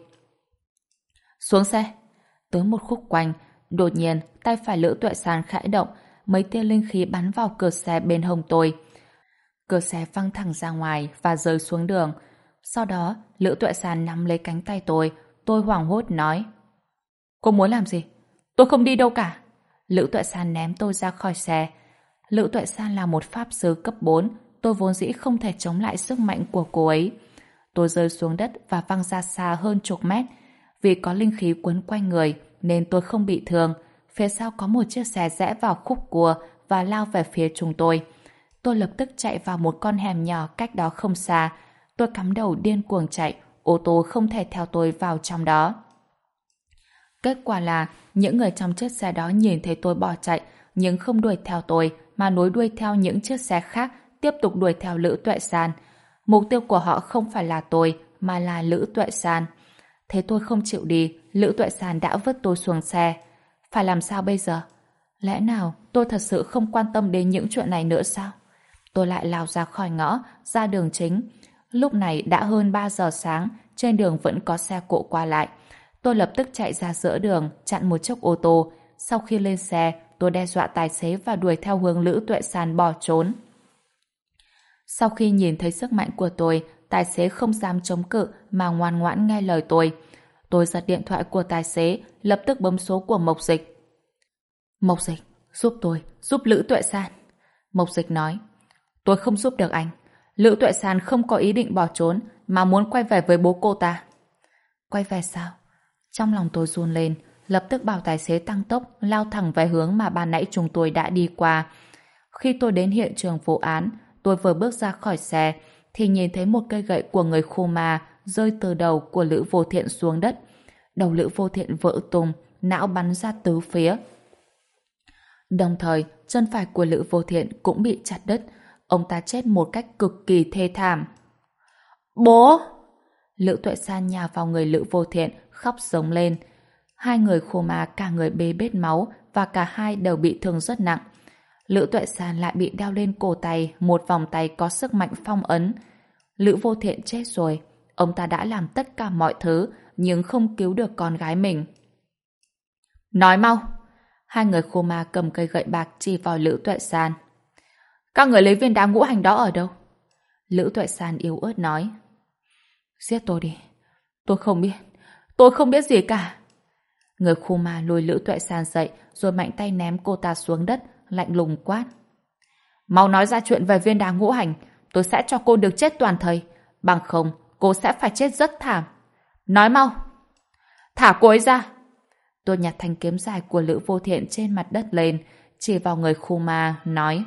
Xuống xe. Tới một khúc quanh, đột nhiên tay phải Lữ Tuệ San khẽ động, mấy tia linh khí bắn vào cửa xe bên hông tôi. Cửa xe văng thẳng ra ngoài và rơi xuống đường. Sau đó, Lữ Tuệ San nắm lấy cánh tay tôi hoảng hốt nói: Cô muốn làm gì? Tôi không đi đâu cả. Lữ Tuệ San ném tôi ra khỏi xe. Lữ Tuệ San là một pháp sư cấp 4, tôi vốn dĩ không thể chống lại sức mạnh của cô ấy. Tôi rơi xuống đất và văng ra xa hơn chục mét. Vì có linh khí quấn quanh người nên tôi không bị thương. Phía sau có một chiếc xe rẽ vào khúc cua và lao về phía chúng tôi. Tôi lập tức chạy vào một con hẻm nhỏ cách đó không xa. Tôi cắm đầu điên cuồng chạy, ô tô không thể theo tôi vào trong đó. Kết quả là những người trong chiếc xe đó nhìn thấy tôi bỏ chạy nhưng không đuổi theo tôi mà nối đuôi theo những chiếc xe khác tiếp tục đuổi theo Lữ Tuệ San. Mục tiêu của họ không phải là tôi mà là Lữ Tuệ San. Thế tôi không chịu đi, Lữ Tuệ San đã vứt tôi xuống xe. Phải làm sao bây giờ? Lẽ nào tôi thật sự không quan tâm đến những chuyện này nữa sao? Tôi lại lao ra khỏi ngõ, ra đường chính. Lúc này đã hơn 3 giờ sáng, trên đường vẫn có xe cộ qua lại. Tôi lập tức chạy ra giữa đường, chặn một chiếc ô tô. Sau khi lên xe, tôi đe dọa tài xế và đuổi theo hướng Lữ Tuệ San bỏ trốn. Sau khi nhìn thấy sức mạnh của tôi, tài xế không dám chống cự mà ngoan ngoãn nghe lời tôi. Tôi giật điện thoại của tài xế, lập tức bấm số của Mộc Dịch. Mộc Dịch, giúp tôi, giúp Lữ Tuệ San. Mộc Dịch nói, tôi không giúp được anh. Lữ Tuệ San không có ý định bỏ trốn mà muốn quay về với bố cô ta. Quay về sao? Trong lòng tôi run lên, lập tức bảo tài xế tăng tốc lao thẳng về hướng mà ban nãy chúng tôi đã đi qua. Khi tôi đến hiện trường vụ án, tôi vừa bước ra khỏi xe thì nhìn thấy một cây gậy của người khu ma rơi từ đầu của Lữ Vô Thiện xuống đất. Đầu Lữ Vô Thiện vỡ tung, não bắn ra tứ phía. Đồng thời, chân phải của Lữ Vô Thiện cũng bị chặt đứt. Ông ta chết một cách cực kỳ thê thảm. Bố! Lữ Tuệ San nhào vào người Lữ Vô Thiện, khóc giống lên. Hai người khô ma cả người bê bết máu và cả hai đều bị thương rất nặng. Lữ Tuệ San lại bị đeo lên cổ tay một vòng tay có sức mạnh phong ấn. Lữ Vô Thiện chết rồi. Ông ta đã làm tất cả mọi thứ nhưng không cứu được con gái mình. Nói mau! Hai người khô ma cầm cây gậy bạc chỉ vào Lữ Tuệ San. Các người lấy viên đá ngũ hành đó ở đâu? Lữ Tuệ San yếu ớt nói. Giết tôi đi. Tôi không biết. Tôi không biết gì cả. Người khu ma lôi Lữ Tuệ San dậy rồi mạnh tay ném cô ta xuống đất, lạnh lùng quát. Mau nói ra chuyện về viên đá ngũ hành, tôi sẽ cho cô được chết toàn thây. Bằng không, cô sẽ phải chết rất thảm. Nói mau. Thả cô ấy ra. Tôi nhặt thanh kiếm dài của Lữ Vô Thiện trên mặt đất lên, chỉ vào người khu ma, nói.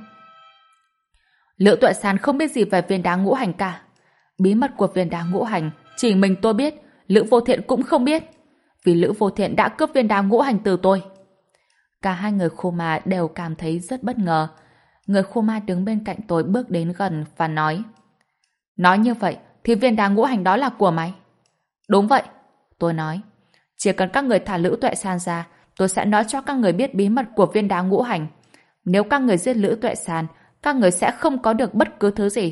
Lữ Tuệ San không biết gì về viên đá ngũ hành cả. Bí mật của viên đá ngũ hành chỉ mình tôi biết, Lữ Vô Thiện cũng không biết. Vì Lữ Vô Thiện đã cướp viên đá ngũ hành từ tôi. Cả hai người khu ma đều cảm thấy rất bất ngờ. Người khu ma đứng bên cạnh tôi bước đến gần và nói. Nói như vậy thì viên đá ngũ hành đó là của mày. Đúng vậy, tôi nói. Chỉ cần các người thả Lữ Tuệ San ra, tôi sẽ nói cho các người biết bí mật của viên đá ngũ hành. Nếu các người giết Lữ Tuệ San, các người sẽ không có được bất cứ thứ gì.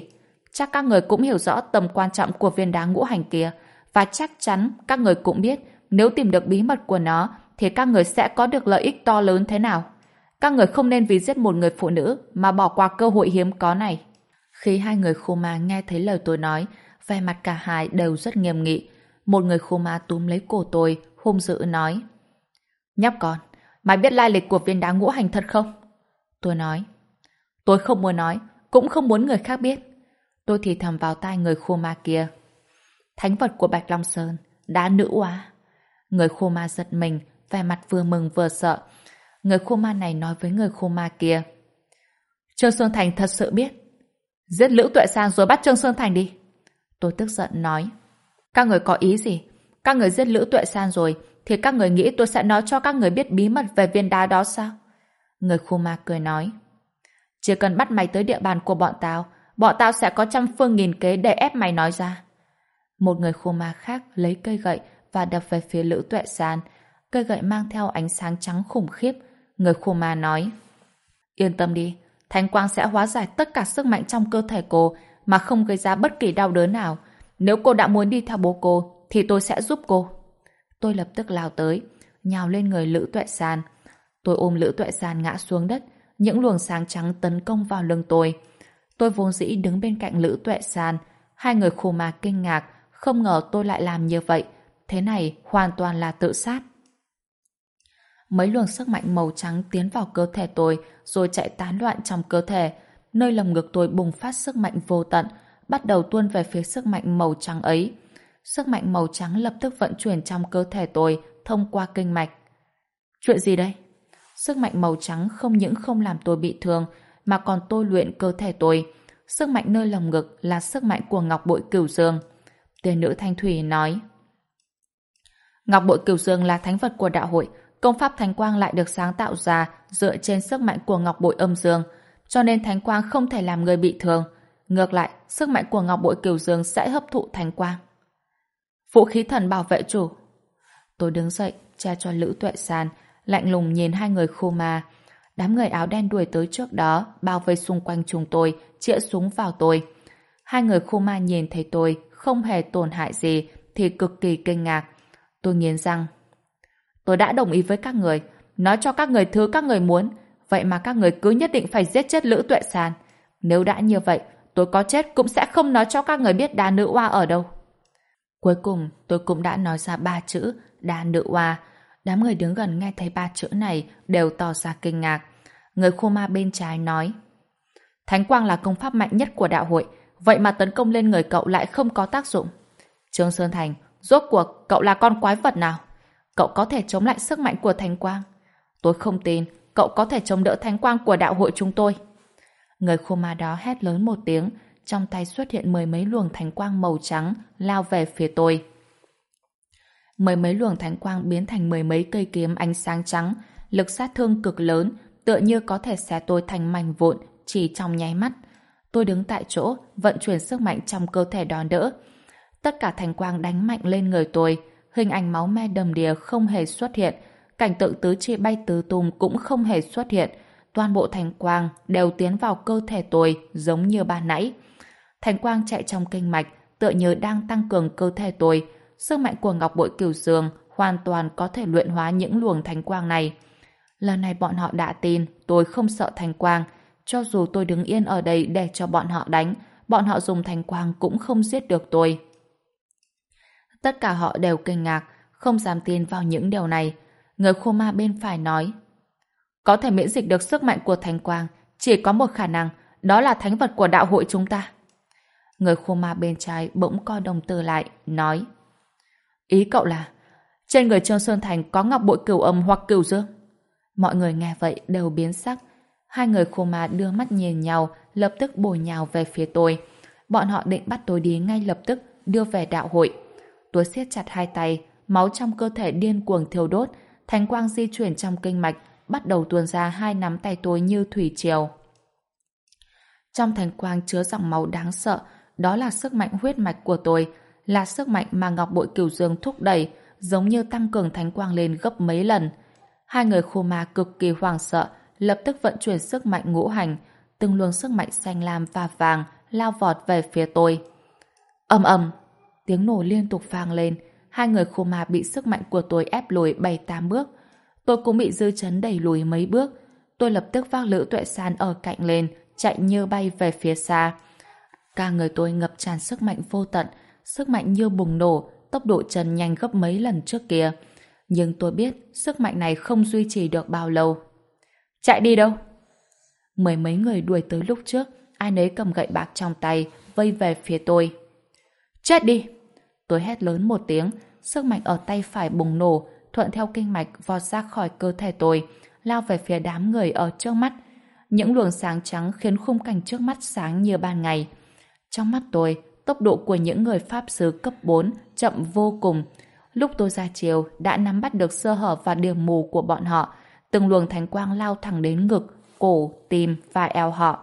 Chắc các người cũng hiểu rõ tầm quan trọng của viên đá ngũ hành kia, và chắc chắn các người cũng biết nếu tìm được bí mật của nó thì các người sẽ có được lợi ích to lớn thế nào. Các người không nên vì giết một người phụ nữ mà bỏ qua cơ hội hiếm có này. Khi hai người khô ma nghe thấy lời tôi nói, vẻ mặt cả hai đều rất nghiêm nghị. Một người khô ma túm lấy cổ tôi, hung dữ nói: Nhóc con, mày biết lai lịch của viên đá ngũ hành thật không? Tôi nói: Tôi không muốn nói, cũng không muốn người khác biết. Tôi thì thầm vào tai người khô ma kia: Thánh vật của Bạch Long Sơn, đá nữ oa. Người khô ma giật mình, vẻ mặt vừa mừng vừa sợ. Người khô ma này nói với người khô ma kia: Trương Xuân Thành thật sự biết. Giết Lữ Tuệ San rồi bắt Trương Xuân Thành đi. Tôi tức giận nói: Các người có ý gì? Các người giết Lữ Tuệ San rồi thì các người nghĩ tôi sẽ nói cho các người biết bí mật về viên đá đó sao? Người khô ma cười nói: Chỉ cần bắt mày tới địa bàn của bọn tao sẽ có trăm phương nghìn kế để ép mày nói ra. Một người khô ma khác lấy cây gậy và đập về phía Lữ Tuệ San. Cây gậy mang theo ánh sáng trắng khủng khiếp. Người khô ma nói: Yên tâm đi, Thánh quang sẽ hóa giải tất cả sức mạnh trong cơ thể cô mà không gây ra bất kỳ đau đớn nào. Nếu cô đã muốn đi theo bố cô thì tôi sẽ giúp cô. Tôi lập tức lao tới, nhào lên người Lữ Tuệ San. Tôi ôm Lữ Tuệ San ngã xuống đất, những luồng sáng trắng tấn công vào lưng tôi. Tôi vốn dĩ đứng bên cạnh Lữ Tuệ San. Hai người khô ma kinh ngạc, không ngờ tôi lại làm như vậy. Thế này hoàn toàn là tự sát. Mấy luồng sức mạnh màu trắng tiến vào cơ thể tôi rồi chạy tán loạn trong cơ thể. Nơi lồng ngực tôi bùng phát sức mạnh vô tận, bắt đầu tuôn về phía sức mạnh màu trắng ấy. Sức mạnh màu trắng lập tức vận chuyển trong cơ thể tôi thông qua kinh mạch. Chuyện gì đây? Sức mạnh màu trắng không những không làm tôi bị thương mà còn tôi luyện cơ thể tôi. Sức mạnh nơi lồng ngực là sức mạnh của Ngọc Bội Cửu Dương. Tiên nữ Thanh Thủy nói: Ngọc Bội Cửu Dương là thánh vật của đạo hội. Công pháp Thánh Quang lại được sáng tạo ra dựa trên sức mạnh của Ngọc Bội Âm Dương, cho nên Thánh Quang không thể làm người bị thương. Ngược lại, sức mạnh của Ngọc Bội Cửu Dương sẽ hấp thụ Thánh Quang. Vũ khí thần bảo vệ chủ. Tôi đứng dậy, che cho Lữ Tuệ San, lạnh lùng nhìn hai người khô ma. Đám người áo đen đuổi tới trước đó, bao vây xung quanh chúng tôi, chĩa súng vào tôi. Hai người khô ma nhìn thấy tôi không hề tổn hại gì thì cực kỳ kinh ngạc. Tôi nghiến răng: Tôi đã đồng ý với các người, nói cho các người thứ các người muốn, vậy mà các người cứ nhất định phải giết chết Lữ Tuệ San. Nếu đã như vậy, tôi có chết cũng sẽ không nói cho các người biết đá nữ oa ở đâu. Cuối cùng, tôi cũng đã nói ra 3 chữ đá nữ oa. Đám người đứng gần nghe thấy 3 chữ này đều tỏ ra kinh ngạc. Người khô ma bên trái nói: Thánh quang là công pháp mạnh nhất của đạo hội, vậy mà tấn công lên người cậu lại không có tác dụng. Trương Sơn Thành, rốt cuộc cậu là con quái vật nào? Cậu có thể chống lại sức mạnh của Thánh Quang? Tôi không tin cậu có thể chống đỡ Thánh Quang của đạo hội chúng tôi. Người khô ma đó hét lớn một tiếng, trong tay xuất hiện mười mấy luồng Thánh Quang màu trắng lao về phía tôi. Mười mấy luồng Thánh Quang biến thành mười mấy cây kiếm ánh sáng trắng, lực sát thương cực lớn, tựa như có thể xé tôi thành mảnh vụn chỉ trong nháy mắt. Tôi đứng tại chỗ, vận chuyển sức mạnh trong cơ thể đón đỡ. Tất cả Thánh Quang đánh mạnh lên người tôi, hình ảnh máu me đầm đìa không hề xuất hiện, cảnh tượng tứ chi bay tứ tung cũng không hề xuất hiện. Toàn bộ Thánh Quang đều tiến vào cơ thể tôi giống như ban nãy. Thánh Quang chạy trong kinh mạch, tựa như đang tăng cường cơ thể tôi. Sức mạnh của Ngọc Bội Cửu Dương hoàn toàn có thể luyện hóa những luồng Thánh Quang này. Lần này bọn họ đã tin tôi không sợ Thánh Quang. Cho dù tôi đứng yên ở đây để cho bọn họ đánh, bọn họ dùng Thánh Quang cũng không giết được tôi. Tất cả họ đều kinh ngạc, không dám tin vào những điều này. Người khô ma bên phải nói: Có thể miễn dịch được sức mạnh của Thánh Quang, chỉ có một khả năng, đó là thánh vật của đạo hội chúng ta. Người khô ma bên trái bỗng co đồng tử lại, nói: Ý cậu là trên người Trương Sơn Thành có Ngọc Bội Cửu Âm hoặc Cửu Dương? Mọi người nghe vậy đều biến sắc. Hai người khô ma đưa mắt nhìn nhau, lập tức bổ nhào về phía tôi. Bọn họ định bắt tôi đi ngay lập tức, đưa về đạo hội. Tôi siết chặt hai tay, máu trong cơ thể điên cuồng thiêu đốt, Thánh Quang di chuyển trong kinh mạch, bắt đầu tuôn ra hai nắm tay tôi như thủy triều. Trong Thánh Quang chứa dòng máu đáng sợ, đó là sức mạnh huyết mạch của tôi, là sức mạnh mà Ngọc Bội Cửu Dương thúc đẩy, giống như tăng cường Thánh Quang lên gấp mấy lần. Hai người khô ma cực kỳ hoảng sợ, lập tức vận chuyển sức mạnh ngũ hành, từng luồng sức mạnh xanh lam và vàng lao vọt về phía tôi. Ầm ầm, tiếng nổ liên tục vang lên, hai người khô ma bị sức mạnh của tôi ép lùi 7-8 bước. Tôi cũng bị dư chấn đẩy lùi mấy bước. Tôi lập tức vác Lữ Tuệ San ở cạnh lên, chạy như bay về phía xa. Cả người tôi ngập tràn sức mạnh vô tận, sức mạnh như bùng nổ, tốc độ chân nhanh gấp mấy lần trước kia. Nhưng tôi biết sức mạnh này không duy trì được bao lâu. Chạy đi đâu? Mười mấy người đuổi tới lúc trước, ai nấy cầm gậy bạc trong tay, vây về phía tôi. Chết đi! Tôi hét lớn một tiếng, sức mạnh ở tay phải bùng nổ, thuận theo kinh mạch vọt ra khỏi cơ thể tôi, lao về phía đám người ở trước mắt. Những luồng sáng trắng khiến khung cảnh trước mắt sáng như ban ngày. Trong mắt tôi, tốc độ của những người pháp sư cấp 4 chậm vô cùng. Lúc tôi ra chiều, đã nắm bắt được sơ hở và điểm mù của bọn họ. Từng luồng thánh quang lao thẳng đến ngực, cổ, tim và eo họ.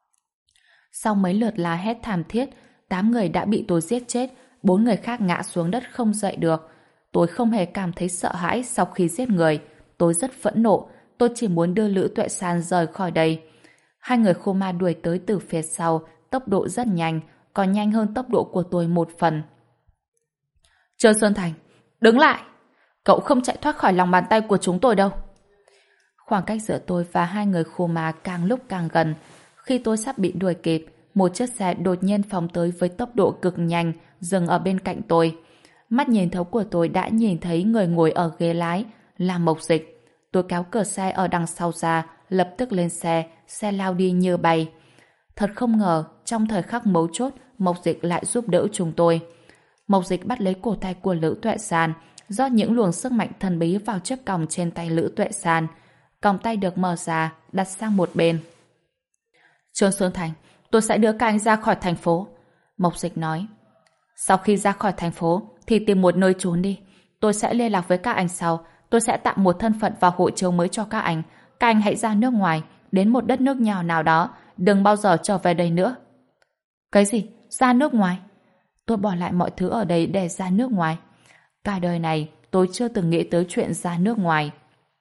Sau mấy lượt la hét thảm thiết, 8 người đã bị tôi giết chết, 4 người khác ngã xuống đất không dậy được. Tôi không hề cảm thấy sợ hãi sau khi giết người. Tôi rất phẫn nộ, tôi chỉ muốn đưa Lữ Tuệ San rời khỏi đây. Hai người khô ma đuổi tới từ phía sau, tốc độ rất nhanh, còn nhanh hơn tốc độ của tôi một phần. Trương Sơn Thành, đứng lại! Cậu không chạy thoát khỏi lòng bàn tay của chúng tôi đâu. Khoảng cách giữa tôi và hai người khô ma càng lúc càng gần. Khi tôi sắp bị đuổi kịp, một chiếc xe đột nhiên phóng tới với tốc độ cực nhanh, dừng ở bên cạnh tôi. Mắt nhìn thấu của tôi đã nhìn thấy người ngồi ở ghế lái, là Mộc Dịch. Tôi kéo cửa xe ở đằng sau ra, lập tức lên xe, xe lao đi như bay. Thật không ngờ, trong thời khắc mấu chốt, Mộc Dịch lại giúp đỡ chúng tôi. Mộc Dịch bắt lấy cổ tay của Lữ Tuệ San, do những luồng sức mạnh thần bí vào chiếc còng trên tay Lữ Tuệ San. Còng tay được mở ra, đặt sang một bên. Trương Sơn Thành, tôi sẽ đưa các anh ra khỏi thành phố. Mộc Dịch nói. Sau khi ra khỏi thành phố, thì tìm một nơi trốn đi. Tôi sẽ liên lạc với các anh sau. Tôi sẽ tặng một thân phận và hộ chiếu mới cho các anh. Các anh hãy ra nước ngoài, đến một đất nước nhỏ nào đó. Đừng bao giờ trở về đây nữa. Cái gì? Ra nước ngoài? Tôi bỏ lại mọi thứ ở đây để ra nước ngoài. Cả đời này, tôi chưa từng nghĩ tới chuyện ra nước ngoài.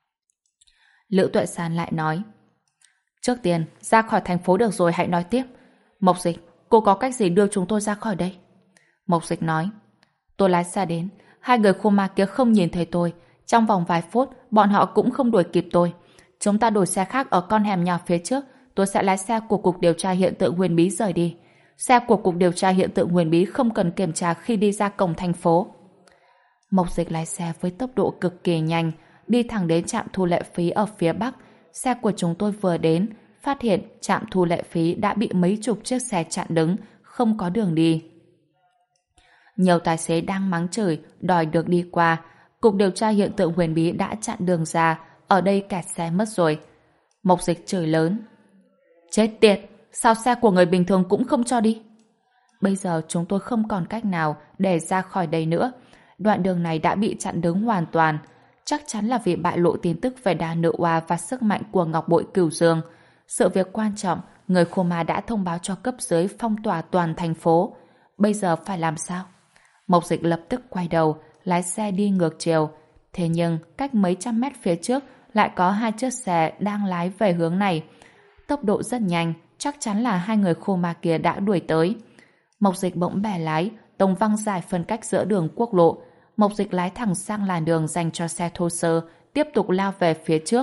Lữ Tuệ San lại nói. Trước tiên, ra khỏi thành phố được rồi hãy nói tiếp. Mộc Dịch, cô có cách gì đưa chúng tôi ra khỏi đây? Mộc Dịch nói. Tôi lái xe đến. Hai người khô ma kia không nhìn thấy tôi. Trong vòng vài phút, bọn họ cũng không đuổi kịp tôi. Chúng ta đổi xe khác ở con hẻm nhỏ phía trước. Tôi sẽ lái xe của Cục Điều tra Hiện tượng Huyền Bí rời đi. Xe của Cục Điều tra Hiện tượng Huyền Bí không cần kiểm tra khi đi ra cổng thành phố. Mộc Dịch lái xe với tốc độ cực kỳ nhanh, đi thẳng đến trạm thu lệ phí ở phía Bắc. Xe của chúng tôi vừa đến, phát hiện trạm thu lệ phí đã bị mấy chục chiếc xe chặn đứng, không có đường đi. Nhiều tài xế đang mắng chửi, đòi được đi qua. Cục Điều tra Hiện tượng Huyền Bí đã chặn đường ra, ở đây kẹt xe mất rồi. Mộc Dịch chửi lớn. Chết tiệt, sao xe của người bình thường cũng không cho đi? Bây giờ chúng tôi không còn cách nào để ra khỏi đây nữa. Đoạn đường này đã bị chặn đứng hoàn toàn. Chắc chắn là vì bại lộ tin tức về đa nữ oa và sức mạnh của Ngọc Bội Cửu Dương. Sự việc quan trọng, người khô ma đã thông báo cho cấp dưới phong tỏa toàn thành phố. Bây giờ phải làm sao? Mộc Dịch lập tức quay đầu, lái xe đi ngược chiều. Thế nhưng, cách mấy trăm mét phía trước lại có hai chiếc xe đang lái về hướng này. Tốc độ rất nhanh, chắc chắn là hai người khô ma kia đã đuổi tới. Mộc Dịch bỗng bẻ lái, tông văng giải phân cách giữa đường quốc lộ. Mộc Dịch lái thẳng sang làn đường dành cho xe thô sơ, tiếp tục lao về phía trước.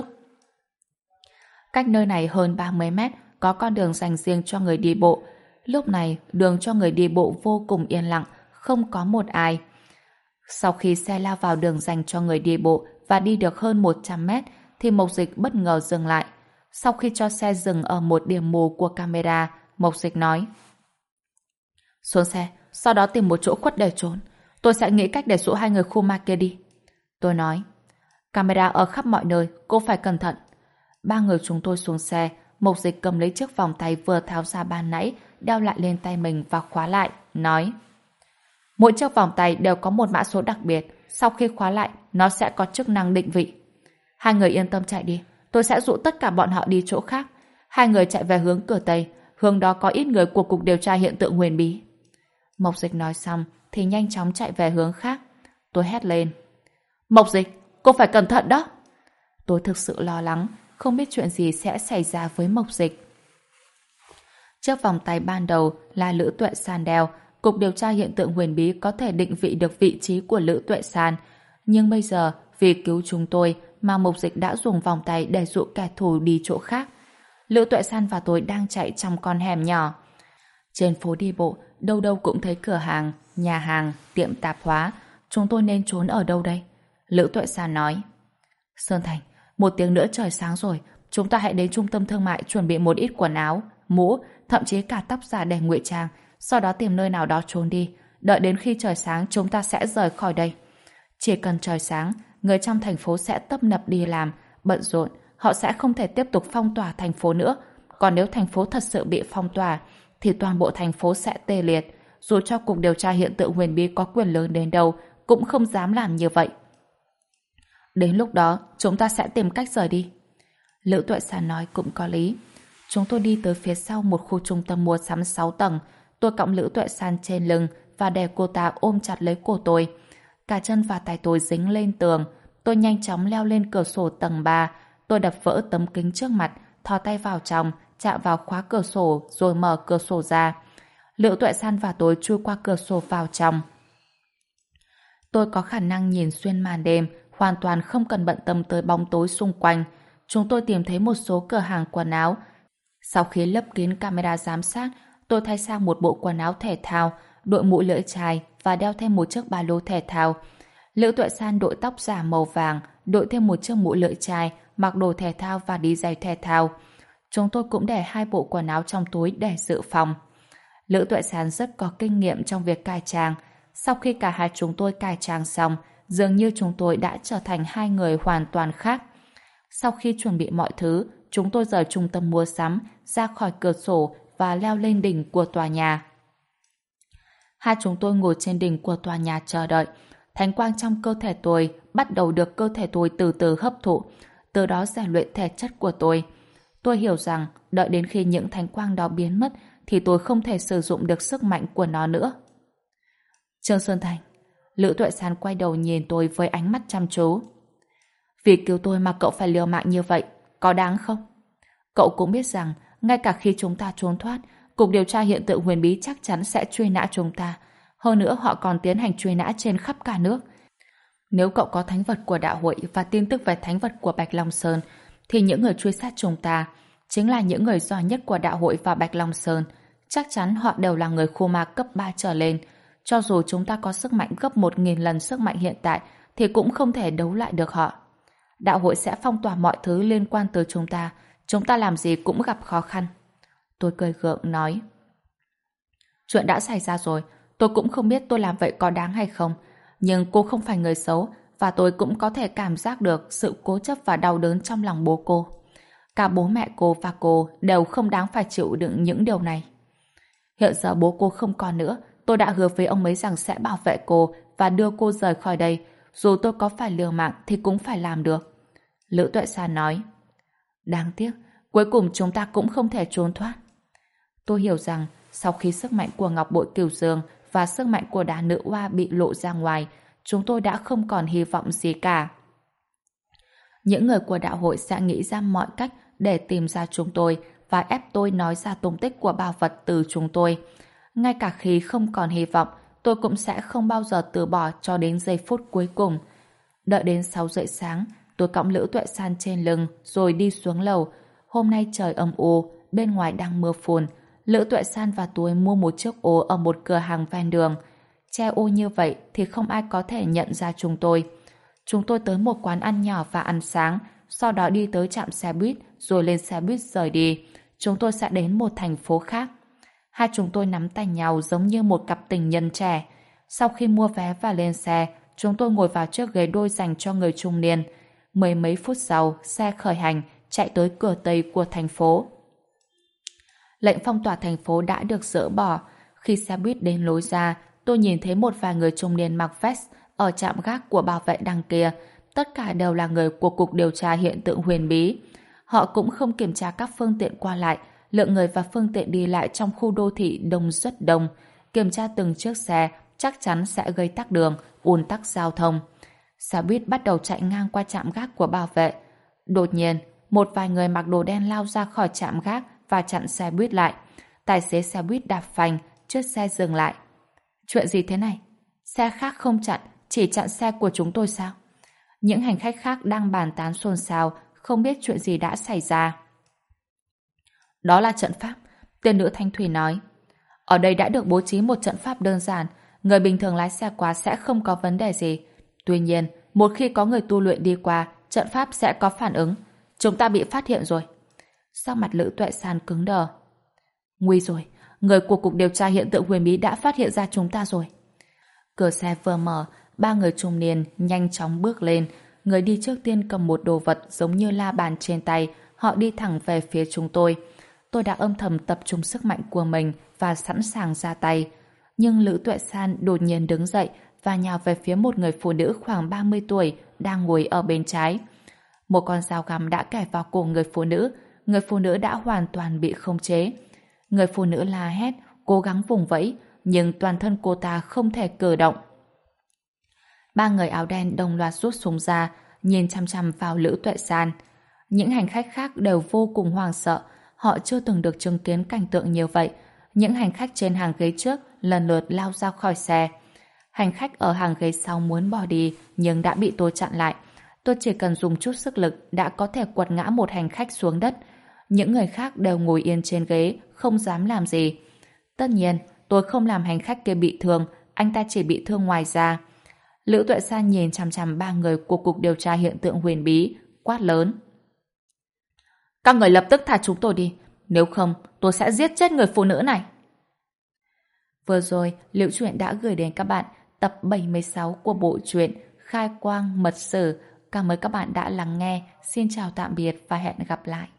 Cách nơi này hơn 30 mét, có con đường dành riêng cho người đi bộ. Lúc này, đường cho người đi bộ vô cùng yên lặng, không có một ai. Sau khi xe lao vào đường dành cho người đi bộ và đi được hơn 100 mét, thì Mộc Dịch bất ngờ dừng lại. Sau khi cho xe dừng ở một điểm mù của camera, Mộc Dịch nói. Xuống xe, sau đó tìm một chỗ khuất để trốn. Tôi sẽ nghĩ cách để dụ hai người khô ma kia đi. Tôi nói. Camera ở khắp mọi nơi, cô phải cẩn thận. Ba người chúng tôi xuống xe, Mộc Dịch cầm lấy chiếc vòng tay vừa tháo ra ban nãy, đeo lại lên tay mình và khóa lại, nói. Mỗi chiếc vòng tay đều có một mã số đặc biệt, sau khi khóa lại, nó sẽ có chức năng định vị. Hai người yên tâm chạy đi, tôi sẽ dụ tất cả bọn họ đi chỗ khác. Hai người chạy về hướng cửa Tây, hướng đó có ít người của Cục Điều tra Hiện tượng Huyền Bí. Mộc Dịch nói xong thì nhanh chóng chạy về hướng khác. Tôi hét lên. Mộc Dịch, cô phải cẩn thận đó. Tôi thực sự lo lắng, không biết chuyện gì sẽ xảy ra với Mộc Dịch. Chiếc vòng tay ban đầu là Lữ Tuệ San đeo. Cục điều tra hiện tượng huyền bí có thể định vị được vị trí của Lữ Tuệ San. Nhưng bây giờ, vì cứu chúng tôi mà Mục Dịch đã dùng vòng tay để dụ kẻ thù đi chỗ khác. Lữ Tuệ San và tôi đang chạy trong con hẻm nhỏ. Trên phố đi bộ, đâu đâu cũng thấy cửa hàng, nhà hàng, tiệm tạp hóa. Chúng tôi nên trốn ở đâu đây? Lữ Tuệ San nói. Sơn Thành, 1 tiếng nữa trời sáng rồi. Chúng ta hãy đến trung tâm thương mại chuẩn bị một ít quần áo, mũ, thậm chí cả tóc giả để ngụy trang. Sau đó tìm nơi nào đó trốn đi. Đợi đến khi trời sáng chúng ta sẽ rời khỏi đây. Chỉ cần trời sáng, người trong thành phố sẽ tấp nập đi làm, bận rộn. Họ sẽ không thể tiếp tục phong tỏa thành phố nữa. Còn nếu thành phố thật sự bị phong tỏa, thì toàn bộ thành phố sẽ tê liệt. Dù cho Cục điều tra hiện tượng huyền bí có quyền lớn đến đâu, cũng không dám làm như vậy. Đến lúc đó, chúng ta sẽ tìm cách rời đi. Lữ Tuệ San nói cũng có lý. Chúng tôi đi tới phía sau một khu trung tâm mua sắm 6 tầng. Tôi cõng Lữ Tuệ San trên lưng và để cô ta ôm chặt lấy cổ tôi. Cả chân và tay tôi dính lên tường. Tôi nhanh chóng leo lên cửa sổ tầng 3. Tôi đập vỡ tấm kính trước mặt, thò tay vào trong, chạm vào khóa cửa sổ rồi mở cửa sổ ra. Lữ Tuệ San và tôi chui qua cửa sổ vào trong. Tôi có khả năng nhìn xuyên màn đêm, hoàn toàn không cần bận tâm tới bóng tối xung quanh. Chúng tôi tìm thấy một số cửa hàng quần áo. Sau khi lấp kín camera giám sát, tôi thay sang một bộ quần áo thể thao, đội mũ lưỡi chai và đeo thêm một chiếc ba lô thể thao. Lữ Tuệ San đội tóc giả màu vàng, đội thêm một chiếc mũ lưỡi chai, mặc đồ thể thao và đi giày thể thao. Chúng tôi cũng để 2 bộ quần áo trong túi để dự phòng. Lữ Tuệ San rất có kinh nghiệm trong việc cải trang. Sau khi cả hai chúng tôi cải trang xong, dường như chúng tôi đã trở thành 2 người hoàn toàn khác. Sau khi chuẩn bị mọi thứ, chúng tôi rời trung tâm mua sắm, ra khỏi cửa sổ và leo lên đỉnh của tòa nhà. Hai chúng tôi ngồi trên đỉnh của tòa nhà chờ đợi. Thánh quang trong cơ thể tôi bắt đầu được cơ thể tôi từ từ hấp thụ, từ đó rèn luyện thể chất của tôi. Tôi hiểu rằng đợi đến khi những thánh quang đó biến mất thì tôi không thể sử dụng được sức mạnh của nó nữa. Trương Sơn Thành. Lữ Tuệ San quay đầu nhìn tôi với ánh mắt chăm chú. Vì cứu tôi mà cậu phải liều mạng như vậy, có đáng không? Cậu cũng biết rằng ngay cả khi chúng ta trốn thoát, Cục điều tra hiện tượng huyền bí chắc chắn sẽ truy nã chúng ta. Hơn nữa họ còn tiến hành truy nã trên khắp cả nước. Nếu cậu có thánh vật của đạo hội và tin tức về thánh vật của Bạch Long Sơn, thì những người truy sát chúng ta chính là những người giỏi nhất của đạo hội và Bạch Long Sơn. Chắc chắn họ đều là người khu ma cấp 3 trở lên. Cho dù chúng ta có sức mạnh gấp 1000 lần sức mạnh hiện tại thì cũng không thể đấu lại được họ. Đạo hội sẽ phong tỏa mọi thứ liên quan tới chúng ta làm gì cũng gặp khó khăn. Tôi cười gượng nói. Chuyện đã xảy ra rồi, tôi cũng không biết tôi làm vậy có đáng hay không, nhưng cô không phải người xấu và tôi cũng có thể cảm giác được sự cố chấp và đau đớn trong lòng bố cô. Cả bố mẹ cô và cô đều không đáng phải chịu đựng những điều này. Hiện giờ bố cô không còn nữa, tôi đã hứa với ông ấy rằng sẽ bảo vệ cô và đưa cô rời khỏi đây. Dù tôi có phải liều mạng thì cũng phải làm được. Lữ Tuệ San nói. Đáng tiếc, cuối cùng chúng ta cũng không thể trốn thoát. Tôi hiểu rằng sau khi sức mạnh của Ngọc Bội Cửu Dương và sức mạnh của đá nữ oa bị lộ ra ngoài, chúng tôi đã không còn hy vọng gì cả. Những người của đạo hội sẽ nghĩ ra mọi cách để tìm ra chúng tôi và ép tôi nói ra tung tích của bảo vật từ chúng tôi. Ngay cả khi không còn hy vọng, tôi cũng sẽ không bao giờ từ bỏ cho đến giây phút cuối cùng. Đợi đến 6 rưỡi sáng, tôi cõng Lữ Tuệ San trên lưng rồi đi xuống lầu. Hôm nay trời âm u, bên ngoài đang mưa phùn. Lữ Tuệ San và tôi mua một chiếc ô ở một cửa hàng ven đường. Che ô như vậy thì không ai có thể nhận ra chúng tôi. Chúng tôi tới một quán ăn nhỏ và ăn sáng, sau đó đi tới trạm xe buýt rồi lên xe buýt rời đi. Chúng tôi sẽ đến một thành phố khác. Hai chúng tôi nắm tay nhau giống như một cặp tình nhân trẻ. Sau khi mua vé và lên xe, chúng tôi ngồi vào chiếc ghế đôi dành cho người trung niên. Mười mấy phút sau, xe khởi hành, chạy tới cửa Tây của thành phố. Lệnh phong tỏa thành phố đã được dỡ bỏ. Khi xe buýt đến lối ra, tôi nhìn thấy một vài người trung niên mặc vest ở trạm gác của bảo vệ đằng kia. Tất cả đều là người của Cục điều tra hiện tượng huyền bí. Họ cũng không kiểm tra các phương tiện qua lại. Lượng người và phương tiện đi lại trong khu đô thị đông rất đông. Kiểm tra từng chiếc xe chắc chắn sẽ gây tắc đường, ùn tắc giao thông. Xe buýt bắt đầu chạy ngang qua trạm gác của bảo vệ. Đột nhiên, một vài người mặc đồ đen lao ra khỏi trạm gác và chặn xe buýt lại. Tài xế xe buýt đạp phanh, chiếc xe dừng lại. Chuyện gì thế này? Xe khác không chặn, chỉ chặn xe của chúng tôi sao? Những hành khách khác đang bàn tán xôn xao, không biết chuyện gì đã xảy ra. Đó là trận pháp, tiên nữ Thanh Thủy nói. Ở đây đã được bố trí một trận pháp đơn giản, người bình thường lái xe qua sẽ không có vấn đề gì. Tuy nhiên, một khi có người tu luyện đi qua, trận pháp sẽ có phản ứng. Chúng ta bị phát hiện rồi. Sắc mặt Lữ Tuệ San cứng đờ. Nguy rồi, người của Cục Điều tra Hiện tượng Huyền Bí đã phát hiện ra chúng ta rồi. Cửa xe vừa mở, ba người trung niên nhanh chóng bước lên. Người đi trước tiên cầm một đồ vật giống như la bàn trên tay, họ đi thẳng về phía chúng tôi. Tôi đã âm thầm tập trung sức mạnh của mình và sẵn sàng ra tay. Nhưng Lữ Tuệ San đột nhiên đứng dậy và nhào về phía một người phụ nữ khoảng 30 tuổi đang ngồi ở bên trái. Một con dao găm đã kẹp vào cổ người phụ nữ đã hoàn toàn bị khống chế. Người phụ nữ la hét, cố gắng vùng vẫy, nhưng toàn thân cô ta không thể cử động. Ba người áo đen đồng loạt rút súng ra, nhìn chăm chăm vào Lữ Tuệ San. Những hành khách khác đều vô cùng hoảng sợ, họ chưa từng được chứng kiến cảnh tượng như vậy. Những hành khách trên hàng ghế trước lần lượt lao ra khỏi xe. Hành khách ở hàng ghế sau muốn bỏ đi nhưng đã bị tôi chặn lại. Tôi chỉ cần dùng chút sức lực đã có thể quật ngã một hành khách xuống đất. Những người khác đều ngồi yên trên ghế, không dám làm gì. Tất nhiên, tôi không làm hành khách kia bị thương, anh ta chỉ bị thương ngoài da. Lữ Tuệ San nhìn chằm chằm ba người của Cục Điều tra Hiện tượng Huyền Bí, quát lớn. Các người lập tức thả chúng tôi đi, nếu không tôi sẽ giết chết người phụ nữ này. Vừa rồi, Liễu Chuyện đã gửi đến các bạn tập 76 của bộ truyện Khai Quang Mật Sử. Cảm ơn các bạn đã lắng nghe. Xin chào tạm biệt và hẹn gặp lại.